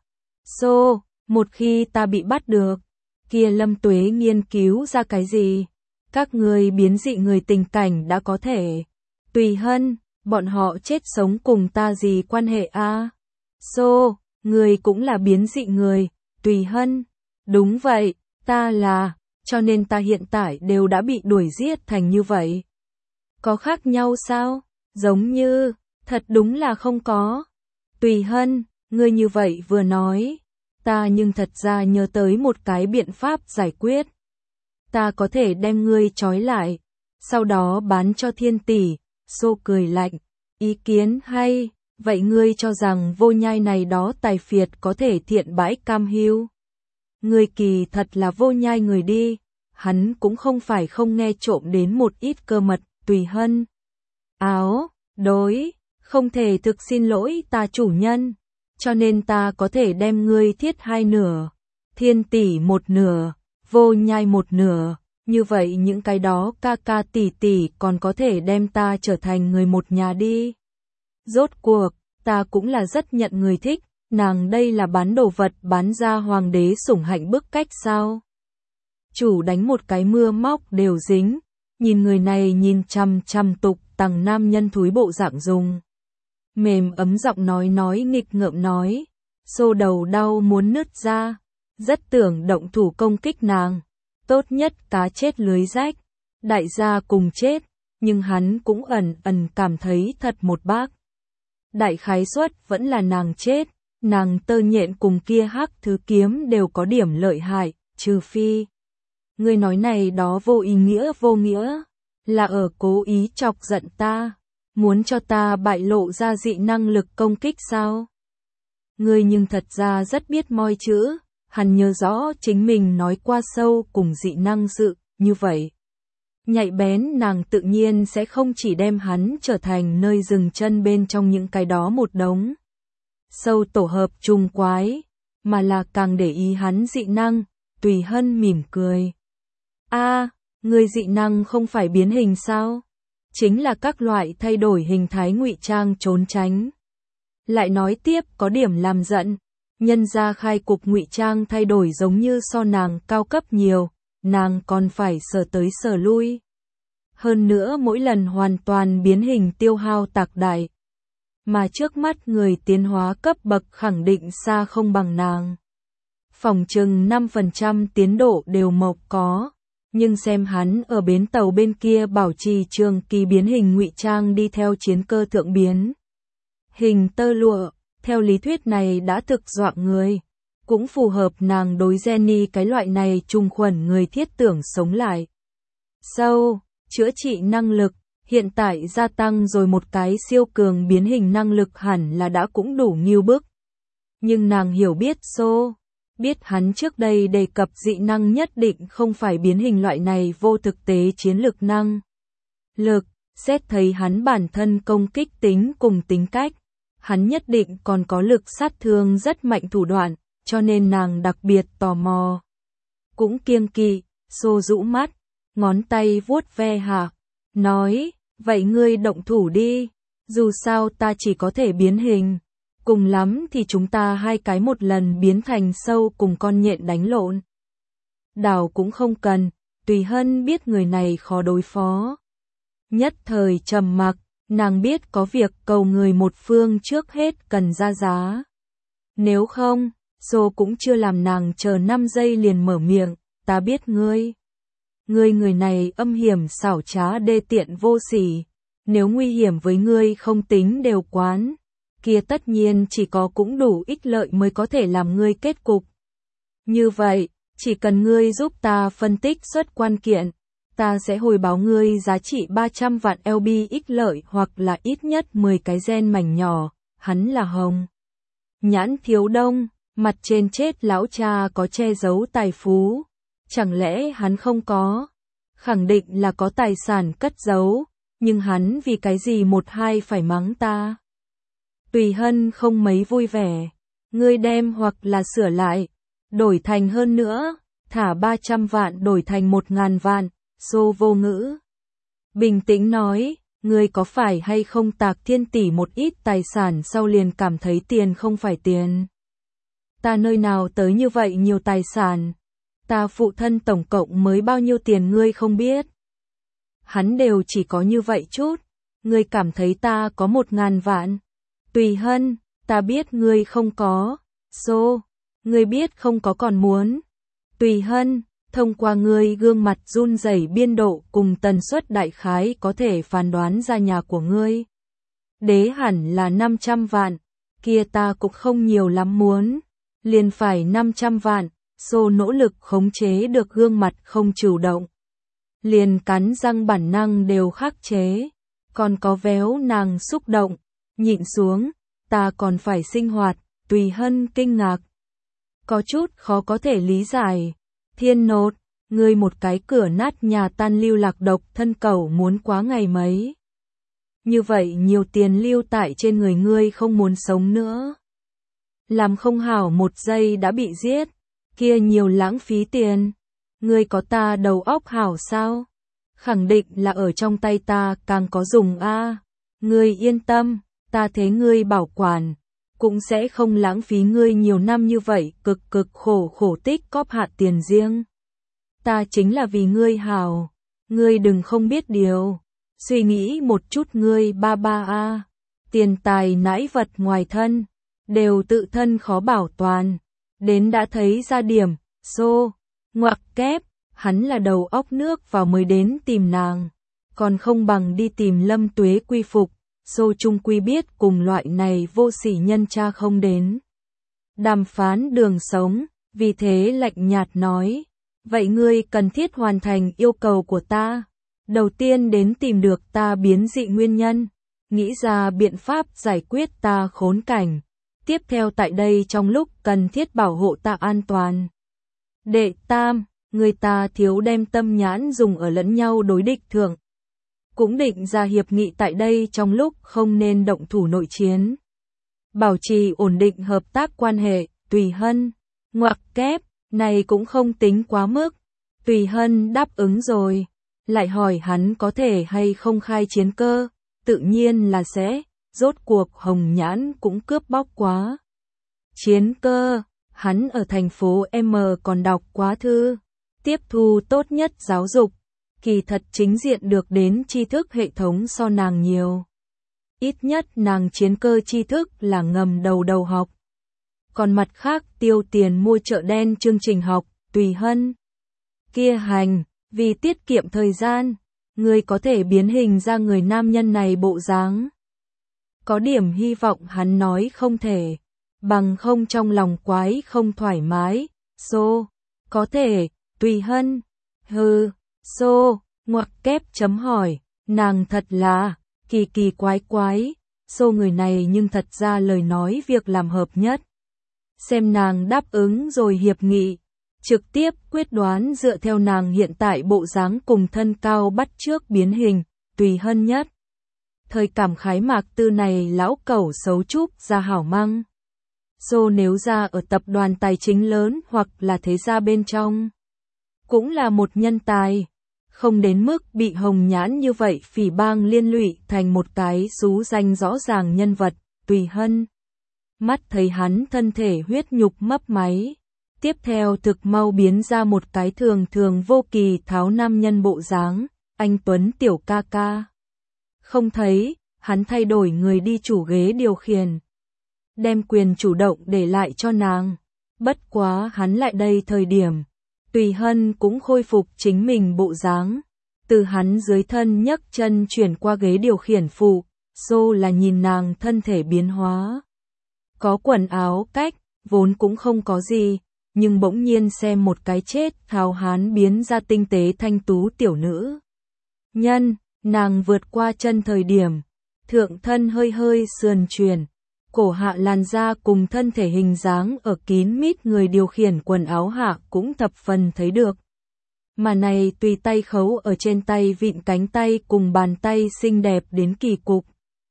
Một khi ta bị bắt được, kia Lâm Tuế nghiên cứu ra cái gì? Các ngươi biến dị người tình cảnh đã có thể. Tùy hân, bọn họ chết sống cùng ta gì quan hệ a? Ngươi cũng là biến dị người, tùy hân. Đúng vậy, ta là, cho nên ta hiện tại đều đã bị đuổi giết thành như vậy. Có khác nhau sao? Giống như, thật đúng là không có. Tùy hân, ngươi như vậy vừa nói, ta nhưng thật ra nhớ tới một cái biện pháp giải quyết. Ta có thể đem ngươi trói lại, sau đó bán cho thiên tỷ. Xô cười lạnh, ý kiến hay, vậy ngươi cho rằng vô nhai này đó tài phiệt có thể thiện bãi cam hiu? Ngươi kỳ thật là vô nhai người đi, hắn cũng không phải không nghe trộm đến một ít cơ mật. Tùy hân. Đối, không thể thực xin lỗi ta chủ nhân, cho nên ta có thể đem ngươi thiết hai nửa, thiên tỷ một nửa, vô nhai một nửa, như vậy những cái đó ca ca tỷ tỷ còn có thể đem ta trở thành người một nhà đi. Rốt cuộc, ta cũng là rất nhận người thích, nàng đây là bán đồ vật bán ra hoàng đế sủng hạnh bức cách sao? Chủ đánh một cái mưa móc đều dính, nhìn người này nhìn chằm chằm tục tằng nam nhân thúi bộ dạng dùng. Mềm ấm giọng nói nghịch ngợm nói, xô đầu đau muốn nứt ra, rất tưởng động thủ công kích nàng, tốt nhất cá chết lưới rách, đại gia cùng chết, nhưng hắn cũng ẩn cảm thấy thật một bác. Đại khái suất vẫn là nàng chết, nàng tơ nhện cùng kia hắc thứ kiếm đều có điểm lợi hại, trừ phi. Người nói này đó vô ý nghĩa vô nghĩa, là ở cố ý chọc giận ta, muốn cho ta bại lộ ra dị năng lực công kích sao? Ngươi nhưng thật ra rất biết moi chữ, hắn nhớ rõ chính mình nói qua sâu cùng dị năng sự, như vậy. Nhạy bén nàng tự nhiên sẽ không chỉ đem hắn trở thành nơi dừng chân bên trong những cái đó một đống. Sâu tổ hợp trùng quái, mà là càng để ý hắn dị năng. Tùy hân mỉm cười. Người dị năng không phải biến hình sao? Chính là các loại thay đổi hình thái ngụy trang trốn tránh. Lại nói tiếp có điểm làm giận, nhân ra khai cục ngụy trang thay đổi giống như so nàng cao cấp nhiều, nàng còn phải sờ tới sờ lui. Hơn nữa mỗi lần hoàn toàn biến hình tiêu hao tạc đại. Mà trước mắt người tiến hóa cấp bậc khẳng định xa không bằng nàng. Phỏng chừng 5% tiến độ đều mộc có. Nhưng xem hắn ở bến tàu bên kia bảo trì trường kỳ biến hình ngụy trang đi theo chiến cơ thượng biến. Hình tơ lụa, theo lý thuyết này đã thực dọa người. Cũng phù hợp nàng đối Jenny cái loại này trùng khuẩn người thiết tưởng sống lại. Chữa trị năng lực, hiện tại gia tăng rồi một cái siêu cường biến hình năng lực hẳn là đã cũng đủ nghiêu bức. Nhưng nàng hiểu biết biết hắn trước đây đề cập dị năng nhất định không phải biến hình loại này vô thực tế chiến lược năng lực, xét thấy hắn bản thân công kích tính cùng tính cách, hắn nhất định còn có lực sát thương rất mạnh thủ đoạn, cho nên nàng đặc biệt tò mò. Cũng kiêng kỵ, Xô rũ mắt, ngón tay vuốt ve Hạ, nói, vậy ngươi động thủ đi, dù sao ta chỉ có thể biến hình. Cùng lắm thì chúng ta hai cái một lần biến thành sâu cùng con nhện đánh lộn. Đào cũng không cần, Tùy Hân biết người này khó đối phó. Nhất thời trầm mặc, nàng biết có việc cầu người một phương trước hết cần ra giá. Nếu không, Xô cũng chưa làm nàng chờ 5 giây liền mở miệng, ta biết ngươi. Ngươi người này âm hiểm xảo trá đê tiện vô sỉ, nếu nguy hiểm với ngươi không tính đều quán, kia tất nhiên chỉ có cũng đủ ích lợi mới có thể làm ngươi kết cục. Như vậy, chỉ cần ngươi giúp ta phân tích xuất quan kiện, ta sẽ hồi báo ngươi giá trị 300 vạn LB ích lợi hoặc là ít nhất 10 cái gen mảnh nhỏ, hắn là Hồng Nhãn Thiếu Đông, mặt trên chết lão cha có che giấu tài phú, chẳng lẽ hắn không có? Khẳng định là có tài sản cất giấu, nhưng hắn vì cái gì một hai phải mắng ta? Tùy Hân không mấy vui vẻ, ngươi đem hoặc là sửa lại, đổi thành hơn nữa, thả 300 vạn đổi thành 1.000 vạn, Xô vô ngữ. Bình tĩnh nói, ngươi có phải hay không Tạc Thiên tỷ một ít tài sản sau liền cảm thấy tiền không phải tiền? Ta nơi nào tới như vậy nhiều tài sản? Ta phụ thân tổng cộng mới bao nhiêu tiền ngươi không biết? Hắn đều chỉ có như vậy chút, ngươi cảm thấy ta có 1.000 vạn? Tùy Hân, ta biết ngươi không có. Xô, ngươi biết không có còn muốn. Tùy Hân, thông qua ngươi gương mặt run rẩy biên độ cùng tần suất đại khái có thể phán đoán ra nhà của ngươi. Đế hẳn là 500 vạn, kia ta cũng không nhiều lắm muốn, liền phải 500 vạn. Xô nỗ lực khống chế được gương mặt không chủ động. Liền cắn răng bản năng đều khắc chế, còn có véo nàng xúc động, nhịn xuống, ta còn phải sinh hoạt. Tùy Hân kinh ngạc, có chút khó có thể lý giải. Thiên Nột, ngươi một cái cửa nát nhà tan lưu lạc độc thân cầu muốn quá ngày mấy? Như vậy nhiều tiền lưu tại trên người ngươi không muốn sống nữa. Làm không hảo một giây đã bị giết, kia nhiều lãng phí tiền. Ngươi có ta đầu óc hảo sao? Khẳng định là ở trong tay ta càng có dùng a. Ngươi yên tâm, ta thế ngươi bảo quản, cũng sẽ không lãng phí ngươi nhiều năm như vậy cực khổ tích cóp hạ tiền riêng. Ta chính là vì ngươi hảo, ngươi đừng không biết điều. Suy nghĩ một chút ngươi ba a, tiền tài nãi vật ngoài thân, đều tự thân khó bảo toàn, đến đã thấy ra điểm. Xô, ngoặc kép, hắn là đầu óc nước vào mới đến tìm nàng, còn không bằng đi tìm Lâm Tuế quy phục. Xô trung quy biết cùng loại này vô sỉ nhân cha không đến đàm phán đường sống, vì thế lạnh nhạt nói, vậy ngươi cần thiết hoàn thành yêu cầu của ta. Đầu tiên đến tìm được ta biến dị nguyên nhân, nghĩ ra biện pháp giải quyết ta khốn cảnh. Tiếp theo tại đây trong lúc cần thiết bảo hộ ta an toàn. Đệ tam, người ta thiếu đem tâm nhãn dùng ở lẫn nhau đối địch thượng. Cũng định ra hiệp nghị tại đây trong lúc không nên động thủ nội chiến. Bảo trì ổn định hợp tác quan hệ. Tùy Hân, ngoặc kép, này cũng không tính quá mức. Tùy Hân đáp ứng rồi, lại hỏi hắn có thể hay không khai chiến cơ, tự nhiên là sẽ, rốt cuộc Hồng Nhãn cũng cướp bóc quá. Chiến cơ, hắn ở thành phố M còn đọc quá thư, tiếp thu tốt nhất giáo dục, kỳ thật chính diện được đến tri thức hệ thống so nàng nhiều. Ít nhất nàng chiến cơ tri thức là ngầm đầu học. Còn mặt khác tiêu tiền mua chợ đen chương trình học. Tùy Hân, kia hành, vì tiết kiệm thời gian, ngươi có thể biến hình ra người nam nhân này bộ dáng. Có điểm hy vọng hắn nói không thể, bằng không trong lòng quái không thoải mái. Xô, có thể. Tùy Hân, hừ. Xô, ngoặc kép chấm hỏi, nàng thật là kỳ quái. Xô người này nhưng thật ra lời nói việc làm hợp nhất. Xem nàng đáp ứng rồi hiệp nghị, trực tiếp quyết đoán dựa theo nàng hiện tại bộ dáng cùng thân cao bắt chước biến hình. Tùy Hân nhất thời cảm khái Mạc Tư này lão cẩu xấu chúp ra hảo măng. So nếu ra ở tập đoàn tài chính lớn hoặc là thế gia bên trong, cũng là một nhân tài. Không đến mức bị hồng nhãn như vậy phỉ bang liên lụy thành một cái xú danh rõ ràng nhân vật. Tùy Hân mắt thấy hắn thân thể huyết nhục mấp máy, tiếp theo thực mau biến ra một cái thường thường vô kỳ tháo nam nhân bộ dáng, anh Tuấn tiểu ca ca. Không thấy, hắn thay đổi người đi chủ ghế điều khiển, đem quyền chủ động để lại cho nàng. Bất quá hắn lại đây thời điểm, Tùy Hân cũng khôi phục chính mình bộ dáng, từ hắn dưới thân nhấc chân chuyển qua ghế điều khiển phụ, So là nhìn nàng thân thể biến hóa. Có quần áo cách, vốn cũng không có gì, nhưng bỗng nhiên xem một cái chết hào hán biến ra tinh tế thanh tú tiểu nữ nhân, nàng vượt qua chân thời điểm, thượng thân hơi hơi sườn chuyển, cổ hạ làn da cùng thân thể hình dáng ở kín mít người điều khiển quần áo hạ cũng thập phần thấy được. Mà này tùy tay khấu ở trên tay vịn cánh tay cùng bàn tay xinh đẹp đến kỳ cục.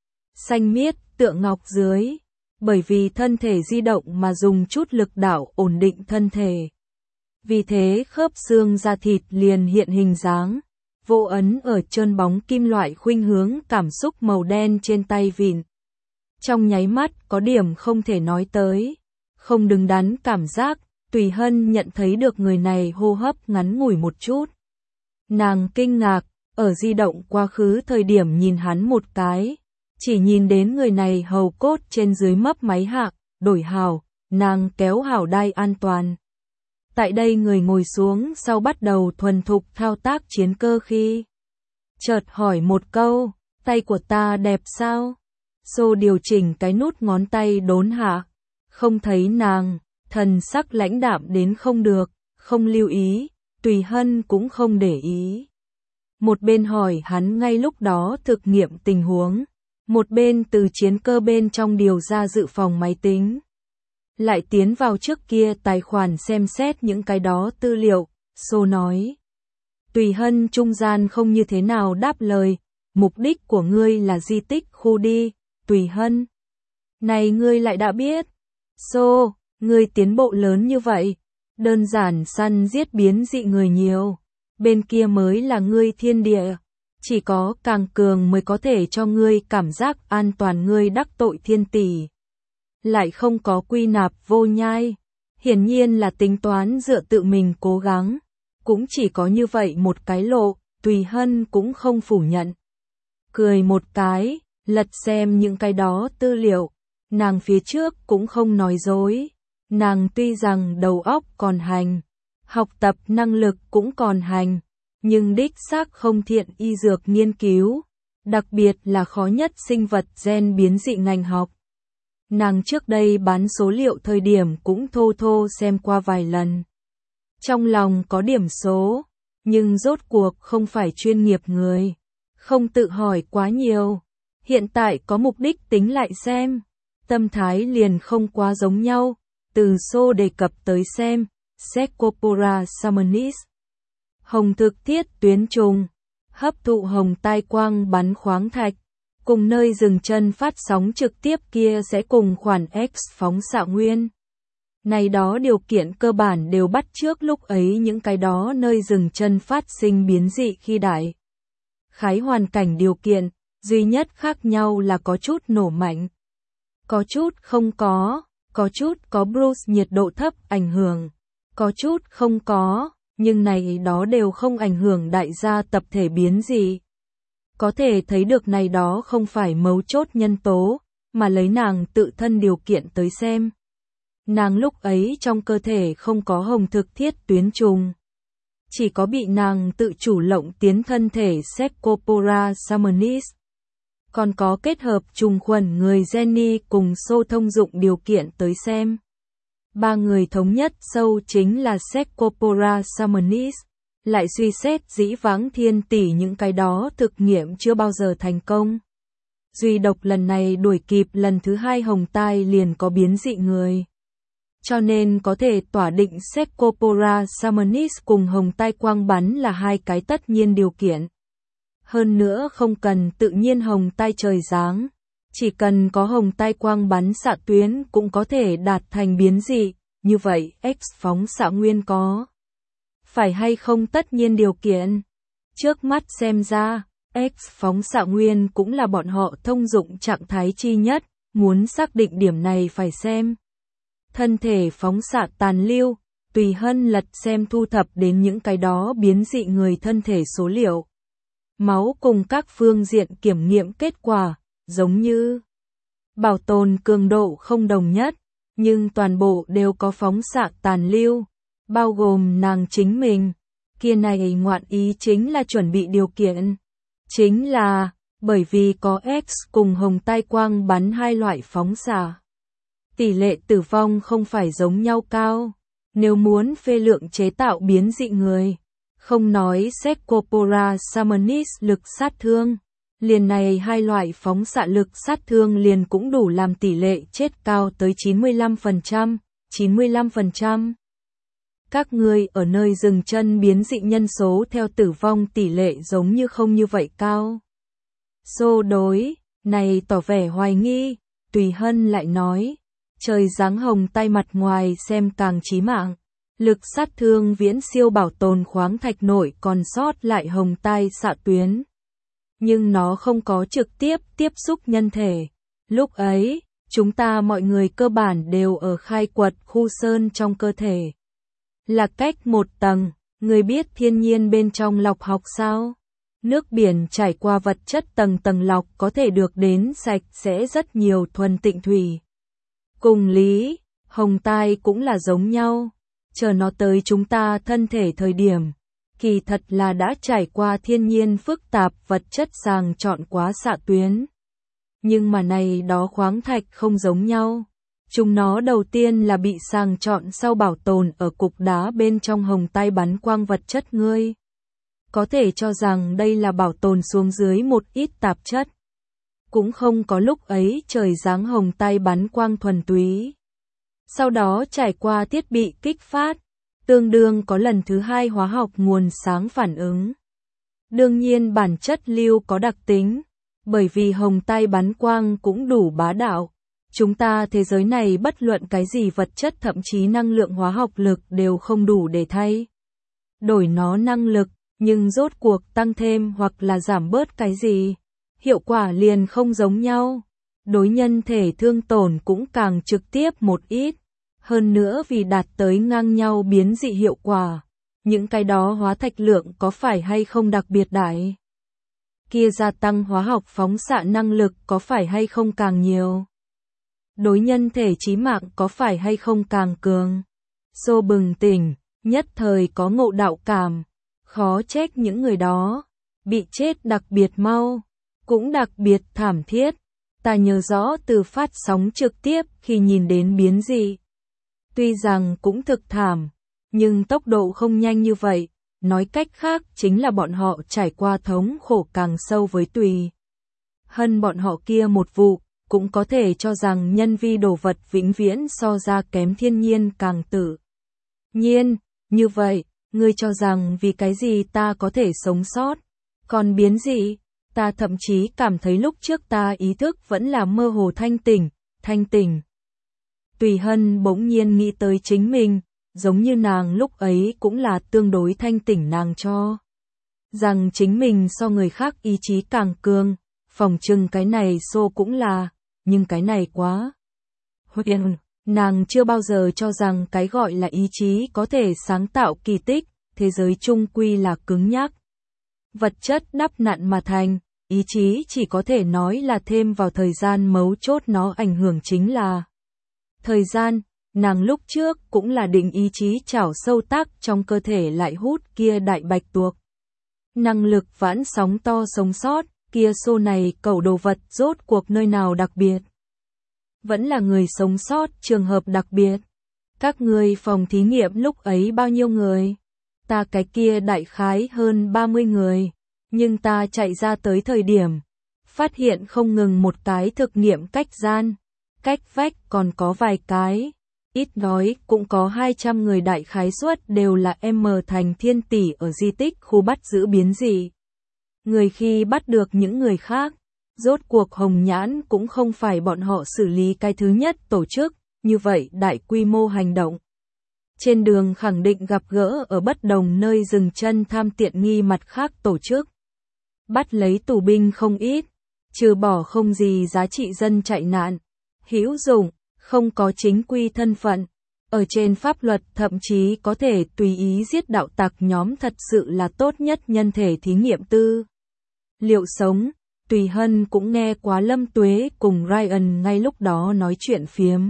Xanh miết, tựa ngọc dưới, bởi vì thân thể di động mà dùng chút lực đạo ổn định thân thể. Vì thế khớp xương da thịt liền hiện hình dáng, vô ấn ở trơn bóng kim loại khuynh hướng cảm xúc màu đen trên tay vịn. Trong nháy mắt có điểm không thể nói tới, không đứng đắn cảm giác, Tùy Hân nhận thấy được người này hô hấp ngắn ngủi một chút. Nàng kinh ngạc, ở di động quá khứ thời điểm nhìn hắn một cái, chỉ nhìn đến người này hầu cốt trên dưới mấp máy hạ, đổi hào, nàng kéo hào đai an toàn. Tại đây người ngồi xuống sau bắt đầu thuần thục thao tác chiến cơ khi chợt hỏi một câu, tay của ta đẹp sao? So điều chỉnh cái nút ngón tay đốn hạ, không thấy nàng, thần sắc lãnh đạm đến không được, không lưu ý, Tùy Hân cũng không để ý. Một bên hỏi hắn ngay lúc đó thực nghiệm tình huống, một bên từ chiến cơ bên trong điều ra dự phòng máy tính. Lại tiến vào trước kia tài khoản xem xét những cái đó tư liệu, So nói. Tùy Hân trung gian không như thế nào đáp lời, mục đích của ngươi là di tích khu đi, Tùy Hân. Này ngươi lại đã biết. So, ngươi tiến bộ lớn như vậy, đơn giản săn giết biến dị người nhiều, bên kia mới là ngươi thiên địa. Chỉ có càng cường mới có thể cho ngươi cảm giác an toàn, ngươi đắc tội thiên tỷ. Lại không có quy nạp vô nhai, hiển nhiên là tính toán dựa tự mình cố gắng, cũng chỉ có như vậy một cái lộ, Tùy Hân cũng không phủ nhận. Cười một cái, lật xem những cái đó tư liệu, nàng phía trước cũng không nói dối, nàng tuy rằng đầu óc còn hành, học tập năng lực cũng còn hành, nhưng đích xác không thiện y dược nghiên cứu, đặc biệt là khó nhất sinh vật gen biến dị ngành học. Nàng trước đây bán số liệu thời điểm cũng thô thô xem qua vài lần. Trong lòng có điểm số, nhưng rốt cuộc không phải chuyên nghiệp người, không tự hỏi quá nhiều. Hiện tại có mục đích tính lại xem, tâm thái liền không quá giống nhau, từ So đề cập tới xem, Secopora Summonis. Hồng thực thiết tuyến trùng, hấp thụ hồng tai quang bắn khoáng thạch, cùng nơi dừng chân phát sóng trực tiếp kia sẽ cùng khoản X phóng xạ nguyên. Này đó điều kiện cơ bản đều bắt chước lúc ấy những cái đó nơi dừng chân phát sinh biến dị khi đại khái hoàn cảnh điều kiện, duy nhất khác nhau là có chút nổ mạnh, có chút không có chút có Bruce nhiệt độ thấp ảnh hưởng, có chút không có, nhưng này đó đều không ảnh hưởng đại gia tập thể biến dị. Có thể thấy được này đó không phải mấu chốt nhân tố, mà lấy nàng tự thân điều kiện tới xem. Nàng lúc ấy trong cơ thể không có hồng thực thiết tuyến trùng, chỉ có bị nàng tự chủ lộng tiến thân thể Secopora Summonis. Còn có kết hợp trùng khuẩn người Jenny cùng So thông dụng điều kiện tới xem. Ba người thống nhất sâu chính là Secopora Summonis, lại suy xét dĩ vãng thiên tỷ những cái đó thực nghiệm chưa bao giờ thành công. Duy độc lần này đuổi kịp lần thứ hai hồng tai liền có biến dị người. Cho nên có thể tỏa định Secopora Summonis cùng hồng tai quang bắn là hai cái tất nhiên điều kiện. Hơn nữa không cần tự nhiên hồng tai trời giáng, Chỉ cần có hồng tai quang bắn xạ tuyến cũng có thể đạt thành biến dị, như vậy X phóng xạ nguyên có phải hay không tất nhiên điều kiện. Trước mắt xem ra, X phóng xạ nguyên cũng là bọn họ thông dụng trạng thái chi nhất, muốn xác định điểm này phải xem thân thể phóng xạ tàn lưu, Tùy Hân lật xem thu thập đến những cái đó biến dị người thân thể số liệu. Máu cùng các phương diện kiểm nghiệm kết quả, giống như bảo tồn cường độ không đồng nhất, nhưng toàn bộ đều có phóng xạ tàn lưu, bao gồm nàng chính mình. Kia này ngoạn ý chính là chuẩn bị điều kiện. Chính là, bởi vì có X cùng hồng tai quang bắn hai loại phóng xạ. Tỷ lệ tử vong không phải giống nhau cao. Nếu muốn phê lượng chế tạo biến dị người, không nói xét corpora summonis lực sát thương, liền này hai loại phóng xạ lực sát thương liền cũng đủ làm tỷ lệ chết cao tới 95%, 95%. Các ngươi ở nơi dừng chân biến dị nhân số theo tử vong tỷ lệ giống như không như vậy cao. Xô đối, này tỏ vẻ hoài nghi, Tùy Hân lại nói, trời giáng hồng tai mặt ngoài xem càng chí mạng, lực sát thương viễn siêu bảo tồn khoáng thạch nội còn sót lại hồng tai xạ tuyến. Nhưng nó không có trực tiếp tiếp xúc nhân thể. Lúc ấy, chúng ta mọi người cơ bản đều ở khai quật khu sơn trong cơ thể. Là cách một tầng, người biết thiên nhiên bên trong lọc học sao? Nước biển trải qua vật chất tầng tầng lọc có thể được đến sạch sẽ rất nhiều thuần tịnh thủy. Cùng lý, hồng tai cũng là giống nhau, chờ nó tới chúng ta thân thể thời điểm, kỳ thật là đã trải qua thiên nhiên phức tạp vật chất sàng chọn quá xạ tuyến. Nhưng mà này đó khoáng thạch không giống nhau. Chúng nó đầu tiên là bị sàng chọn sau bảo tồn ở cục đá bên trong hồng tai bắn quang vật chất ngươi. Có thể cho rằng đây là bảo tồn xuống dưới một ít tạp chất. Cũng không có lúc ấy trời giáng hồng tai bắn quang thuần túy. Sau đó trải qua thiết bị kích phát, tương đương có lần thứ hai hóa học nguồn sáng phản ứng. Đương nhiên bản chất lưu có đặc tính, bởi vì hồng tai bắn quang cũng đủ bá đạo. Chúng ta thế giới này bất luận cái gì vật chất thậm chí năng lượng hóa học lực đều không đủ để thay đổi nó năng lực, nhưng rốt cuộc tăng thêm hoặc là giảm bớt cái gì, hiệu quả liền không giống nhau. Đối nhân thể thương tổn cũng càng trực tiếp một ít, hơn nữa vì đạt tới ngang nhau biến dị hiệu quả, những cái đó hóa thạch lượng có phải hay không đặc biệt đại? Kia gia tăng hóa học phóng xạ năng lực có phải hay không càng nhiều? Đối nhân thể chí mạng có phải hay không càng cường? Xô bừng tỉnh, nhất thời có ngộ đạo cảm, khó trách những người đó, bị chết đặc biệt mau, cũng đặc biệt thảm thiết. Ta nhớ rõ từ phát sóng trực tiếp khi nhìn đến biến dị. Tuy rằng cũng thực thảm, nhưng tốc độ không nhanh như vậy, nói cách khác chính là bọn họ trải qua thống khổ càng sâu với Tùy Hân bọn họ kia một vụ. Cũng có thể cho rằng nhân vi đồ vật vĩnh viễn so ra kém thiên nhiên càng tự nhiên. Như vậy, ngươi cho rằng vì cái gì ta có thể sống sót? Còn biến dị, ta thậm chí cảm thấy lúc trước ta ý thức vẫn là mơ hồ thanh tỉnh. Tùy Hân bỗng nhiên nghĩ tới chính mình, giống như nàng lúc ấy cũng là tương đối thanh tỉnh, nàng cho rằng chính mình so người khác ý chí càng cường, phỏng chừng cái này xô cũng là. Nhưng cái này quá huyền, nàng chưa bao giờ cho rằng cái gọi là ý chí có thể sáng tạo kỳ tích, thế giới chung quy là cứng nhắc. Vật chất đắp nặn mà thành, ý chí chỉ có thể nói là thêm vào thời gian mấu chốt, nó ảnh hưởng chính là thời gian. Nàng lúc trước cũng là định ý chí chảo sâu tác trong cơ thể lại hút kia đại bạch tuộc. Năng lực vãn sóng to sống sót. Kia xô này cẩu đồ vật rốt cuộc nơi nào đặc biệt? Vẫn là người sống sót trường hợp đặc biệt. Các người phòng thí nghiệm lúc ấy bao nhiêu người? Ta cái kia đại khái hơn 30 người. Nhưng ta chạy ra tới thời điểm, phát hiện không ngừng một cái thực nghiệm cách gian, cách vách còn có vài cái. Ít nói cũng có 200 người, đại khái suất đều là M thành thiên tỷ ở di tích khu bắt giữ biến dị. Người khi bắt được những người khác, Rốt cuộc Hồng Nhãn cũng không phải bọn họ xử lý cái thứ nhất tổ chức, như vậy đại quy mô hành động. Trên đường khẳng định gặp gỡ ở bất đồng nơi dừng chân tham tiện nghi mặt khác tổ chức. Bắt lấy tù binh không ít, trừ bỏ không gì giá trị dân chạy nạn, hữu dụng, không có chính quy thân phận. Ở trên pháp luật thậm chí có thể tùy ý giết đạo tặc nhóm thật sự là tốt nhất nhân thể thí nghiệm tư. Liệu sống, Tùy Hân cũng nghe quá Lâm Tuế cùng Ryan ngay lúc đó nói chuyện phiếm.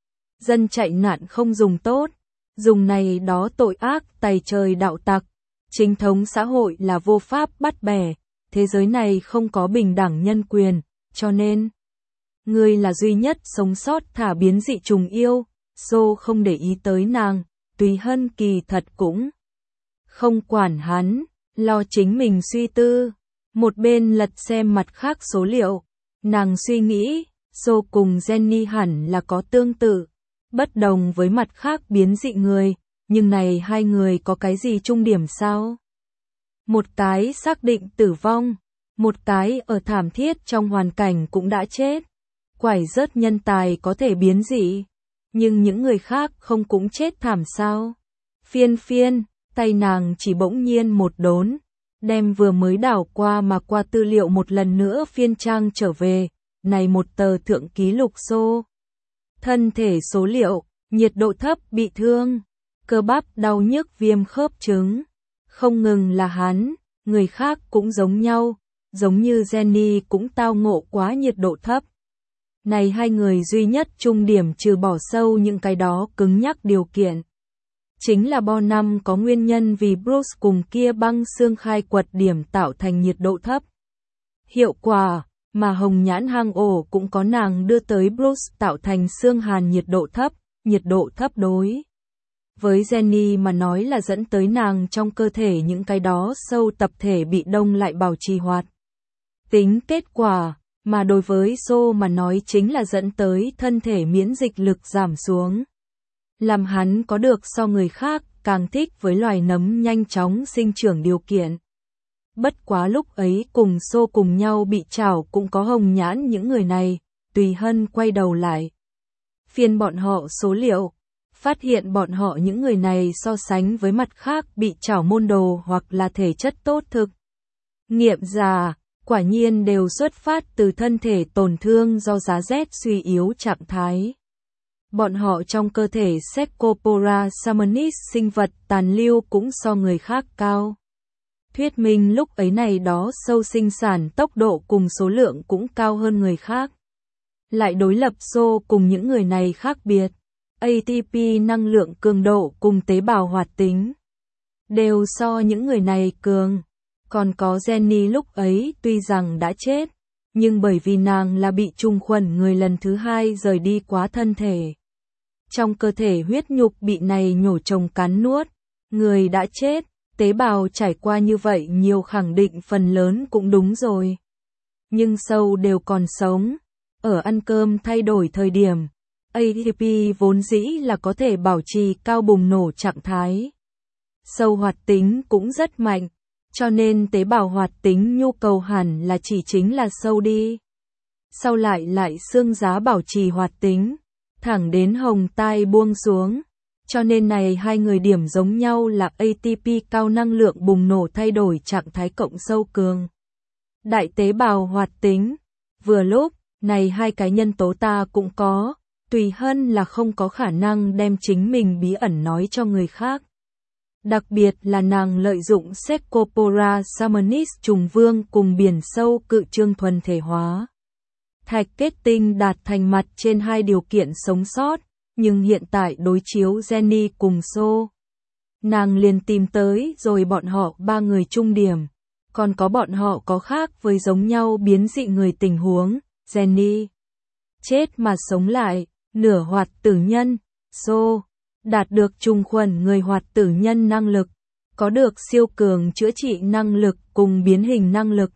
Dân chạy nạn không dùng tốt, dùng này đó tội ác tày trời đạo tặc. Chính thống xã hội là vô pháp bắt bẻ, thế giới này không có bình đẳng nhân quyền, cho nên người là duy nhất sống sót thả biến dị trùng yêu. Sô không để ý tới nàng, Tùy Hân kỳ thật cũng không quản hắn, lo chính mình suy tư. Một bên lật xem mặt khác số liệu, nàng suy nghĩ, Sô cùng Jenny hẳn là có tương tự, bất đồng với mặt khác biến dị người, nhưng này hai người có cái gì chung điểm sao? Một cái xác định tử vong, một cái ở thảm thiết trong hoàn cảnh cũng đã chết. Quải rớt nhân tài có thể biến dị, nhưng những người khác không cũng chết thảm sao? Phiên, tay nàng chỉ bỗng nhiên một đốn, đem vừa mới đảo qua mà qua tư liệu một lần nữa phiên trang trở về, này một tờ thượng ký lục Sô. Thân thể số liệu, nhiệt độ thấp bị thương, cơ bắp đau nhức viêm khớp chứng. Không ngừng là hắn, người khác cũng giống nhau, giống như Jenny cũng tao ngộ quá nhiệt độ thấp. Này hai người duy nhất chung điểm trừ bỏ sâu những cái đó cứng nhắc điều kiện. Chính là Bonham có nguyên nhân vì Bruce cùng kia băng xương khai quật điểm tạo thành nhiệt độ thấp. Hiệu quả, mà Hồng Nhãn hang ổ cũng có nàng đưa tới Bruce tạo thành xương hàn nhiệt độ thấp đối. Với Jenny mà nói là dẫn tới nàng trong cơ thể những cái đó sâu tập thể bị đông lại bảo trì hoạt tính kết quả, mà đối với Sô mà nói chính là dẫn tới thân thể miễn dịch lực giảm xuống. Làm hắn có được so người khác càng thích với loài nấm nhanh chóng sinh trưởng điều kiện. Bất quá lúc ấy cùng Sô cùng nhau bị trảo cũng có Hồng Nhãn những người này, Tùy Hân quay đầu lại. Phiên bọn họ số liệu, phát hiện bọn họ những người này so sánh với mặt khác bị trảo môn đồ hoặc là thể chất tốt thực. Nghiệm ra, quả nhiên đều xuất phát từ thân thể tổn thương do giá rét suy yếu trạng thái. Bọn họ trong cơ thể Cercospora samanis sinh vật tàn lưu cũng so người khác cao. Thuyết minh lúc ấy này đó sâu sinh sản tốc độ cùng số lượng cũng cao hơn người khác. Lại đối lập Sô cùng những người này khác biệt. ATP năng lượng cường độ cùng tế bào hoạt tính đều so những người này cường. Còn có Jenny lúc ấy tuy rằng đã chết, nhưng bởi vì nàng là bị trùng khuẩn người lần thứ hai rời đi quá thân thể. Trong cơ thể huyết nhục bị này nhổ trồng cắn nuốt, người đã chết, tế bào trải qua như vậy nhiều khẳng định phần lớn cũng đúng rồi. Nhưng sâu đều còn sống, ở ăn cơm thay đổi thời điểm, ATP vốn dĩ là có thể bảo trì cao bùng nổ trạng thái. Sâu hoạt tính cũng rất mạnh, cho nên tế bào hoạt tính nhu cầu hẳn là chỉ chính là sâu đi. Sau lại xương giá bảo trì hoạt tính, thẳng đến hồng tai buông xuống. Cho nên này hai người điểm giống nhau là ATP cao năng lượng bùng nổ thay đổi trạng thái cộng sâu cường. Đại tế bào hoạt tính, vừa lúc, này hai cái nhân tố ta cũng có, Tùy Hân là không có khả năng đem chính mình bí ẩn nói cho người khác. Đặc biệt là nàng lợi dụng Cercospora samanis trùng vương cùng biển sâu cự trương thuần thể hóa. Thạch kết tinh đạt thành mặt trên hai điều kiện sống sót, nhưng hiện tại đối chiếu Jenny cùng Sô. Nàng liền tìm tới rồi bọn họ ba người chung điểm, còn có bọn họ có khác với giống nhau biến dị người tình huống, Jenny chết mà sống lại, nửa hoạt tử nhân, Sô đạt được trùng khuẩn người hoạt tử nhân năng lực, có được siêu cường chữa trị năng lực cùng biến hình năng lực.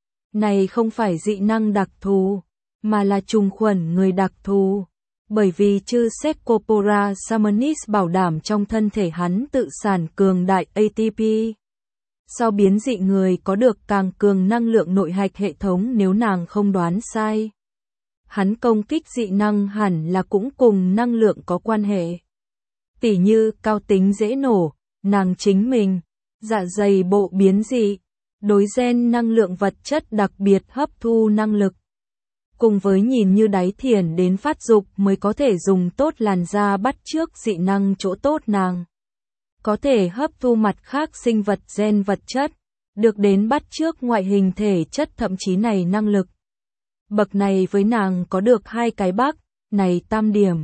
Này không phải dị năng đặc thù, mà là trùng khuẩn người đặc thù, bởi vì chư Cercospora samanis bảo đảm trong thân thể hắn tự sản cường đại ATP. so biến dị người có được càng cường năng lượng nội hạch hệ thống nếu nàng không đoán sai. Hắn công kích dị năng hẳn là cũng cùng năng lượng có quan hệ. Tỉ như cao tính dễ nổ, nàng chính mình, dạ dày bộ biến dị, đối gen năng lượng vật chất đặc biệt hấp thu năng lực. Cùng với nhìn như đáy thiền đến phát dục mới có thể dùng tốt làn da bắt chước dị năng chỗ tốt nàng. Có thể hấp thu mặt khác sinh vật gen vật chất, được đến bắt chước ngoại hình thể chất thậm chí này năng lực. Bậc này với nàng có được 2 cái bắc, này tam điểm.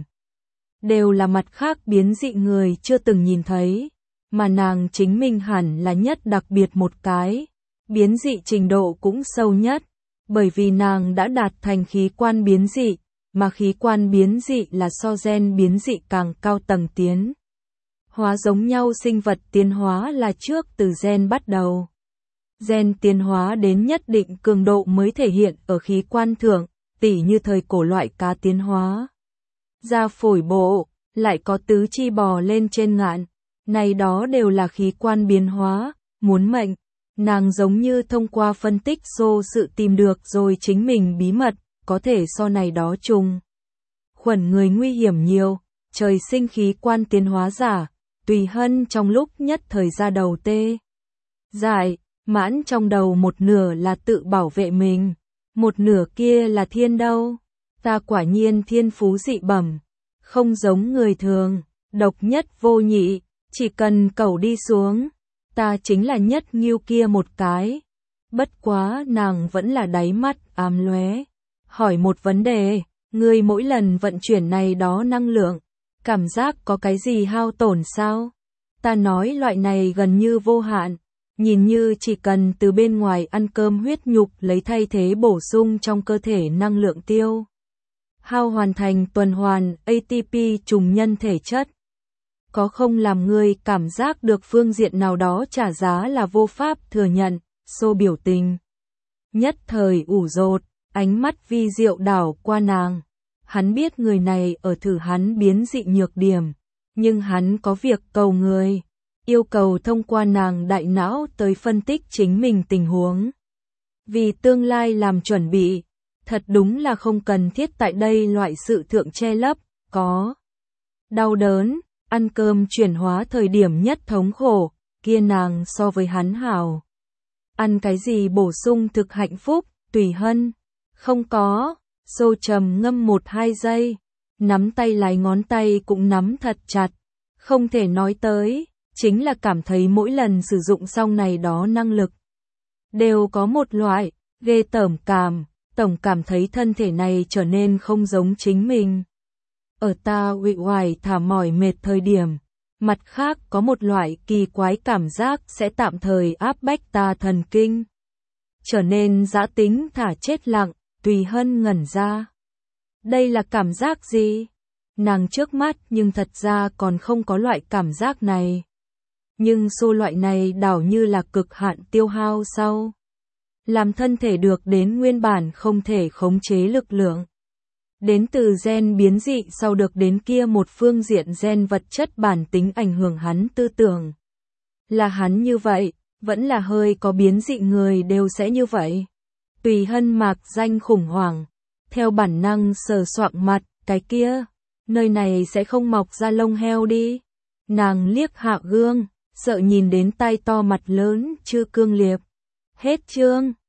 Đều là mặt khác biến dị người chưa từng nhìn thấy, mà nàng chính mình hẳn là nhất đặc biệt một cái. Biến dị trình độ cũng sâu nhất, bởi vì nàng đã đạt thành khí quan biến dị, mà khí quan biến dị là so gen biến dị càng cao tầng tiến. Hóa giống nhau sinh vật tiến hóa là trước từ gen bắt đầu. Gen tiến hóa đến nhất định cường độ mới thể hiện ở khí quan thượng, tỉ như thời cổ loại cá tiến hóa. Ra phổi bộ, lại có tứ chi bò lên trên ngạn, này đó đều là khí quan biến hóa, muốn mệnh. Nàng giống như thông qua phân tích số sự tìm được rồi chính mình bí mật, có thể so này đó trùng. Khuẩn người nguy hiểm nhiều, trời sinh khí quan tiến hóa giả, tùy hân trong lúc nhất thời ra đầu tê. Dại, mãn trong đầu một nửa là tự bảo vệ mình, một nửa kia là thiên đâu. Ta quả nhiên thiên phú dị bẩm, không giống người thường, độc nhất vô nhị, chỉ cần cẩu đi xuống. Ta chính là nhất nghiêu kia một cái. Bất quá nàng vẫn là đáy mắt ám lóe. Hỏi một vấn đề, ngươi mỗi lần vận chuyển này đó năng lượng, cảm giác có cái gì hao tổn sao? Ta nói loại này gần như vô hạn, nhìn như chỉ cần từ bên ngoài ăn cơm huyết nhục lấy thay thế bổ sung trong cơ thể năng lượng tiêu. Hao hoàn thành tuần hoàn ATP trùng nhân thể chất. Có không làm ngươi cảm giác được phương diện nào đó trả giá là vô pháp thừa nhận, xô biểu tình. Nhất thời ủ rột, ánh mắt vi diệu đảo qua nàng. Hắn biết người này ở thử hắn biến dị nhược điểm, nhưng hắn có việc cầu người, yêu cầu thông qua nàng đại não tới phân tích chính mình tình huống. Vì tương lai làm chuẩn bị, thật đúng là không cần thiết tại đây loại sự thượng che lấp, có đau đớn. Ăn cơm chuyển hóa thời điểm nhất thống khổ, kia nàng so với hắn hảo. Ăn cái gì bổ sung thực hạnh phúc, tùy hân. Không có, Sô trầm ngâm 1-2 giây, nắm tay lái ngón tay cũng nắm thật chặt. Không thể nói tới, chính là cảm thấy mỗi lần sử dụng xong này đó năng lực. Đều có một loại, ghê tởm cảm, tổng cảm thấy thân thể này trở nên không giống chính mình. Ở ta uể oải thả mỏi mệt thời điểm, mặt khác có một loại kỳ quái cảm giác sẽ tạm thời áp bách ta thần kinh. Trở nên dã tính thả chết lặng, tùy hân ngẩn ra. Đây là cảm giác gì? Nàng trước mắt nhưng thật ra còn không có loại cảm giác này. Nhưng số loại này đảo như là cực hạn tiêu hao sau. Làm thân thể được đến nguyên bản không thể khống chế lực lượng. Đến từ gen biến dị sau được đến kia một phương diện gen vật chất bản tính ảnh hưởng hắn tư tưởng. Là hắn như vậy, vẫn là hơi có biến dị người đều sẽ như vậy. Tùy hân mạc danh khủng hoảng, theo bản năng sờ soạng mặt, cái kia, nơi này sẽ không mọc ra lông heo đi. Nàng liếc hạ gương, sợ nhìn đến tai to mặt lớn chưa cương liệp. Hết chương.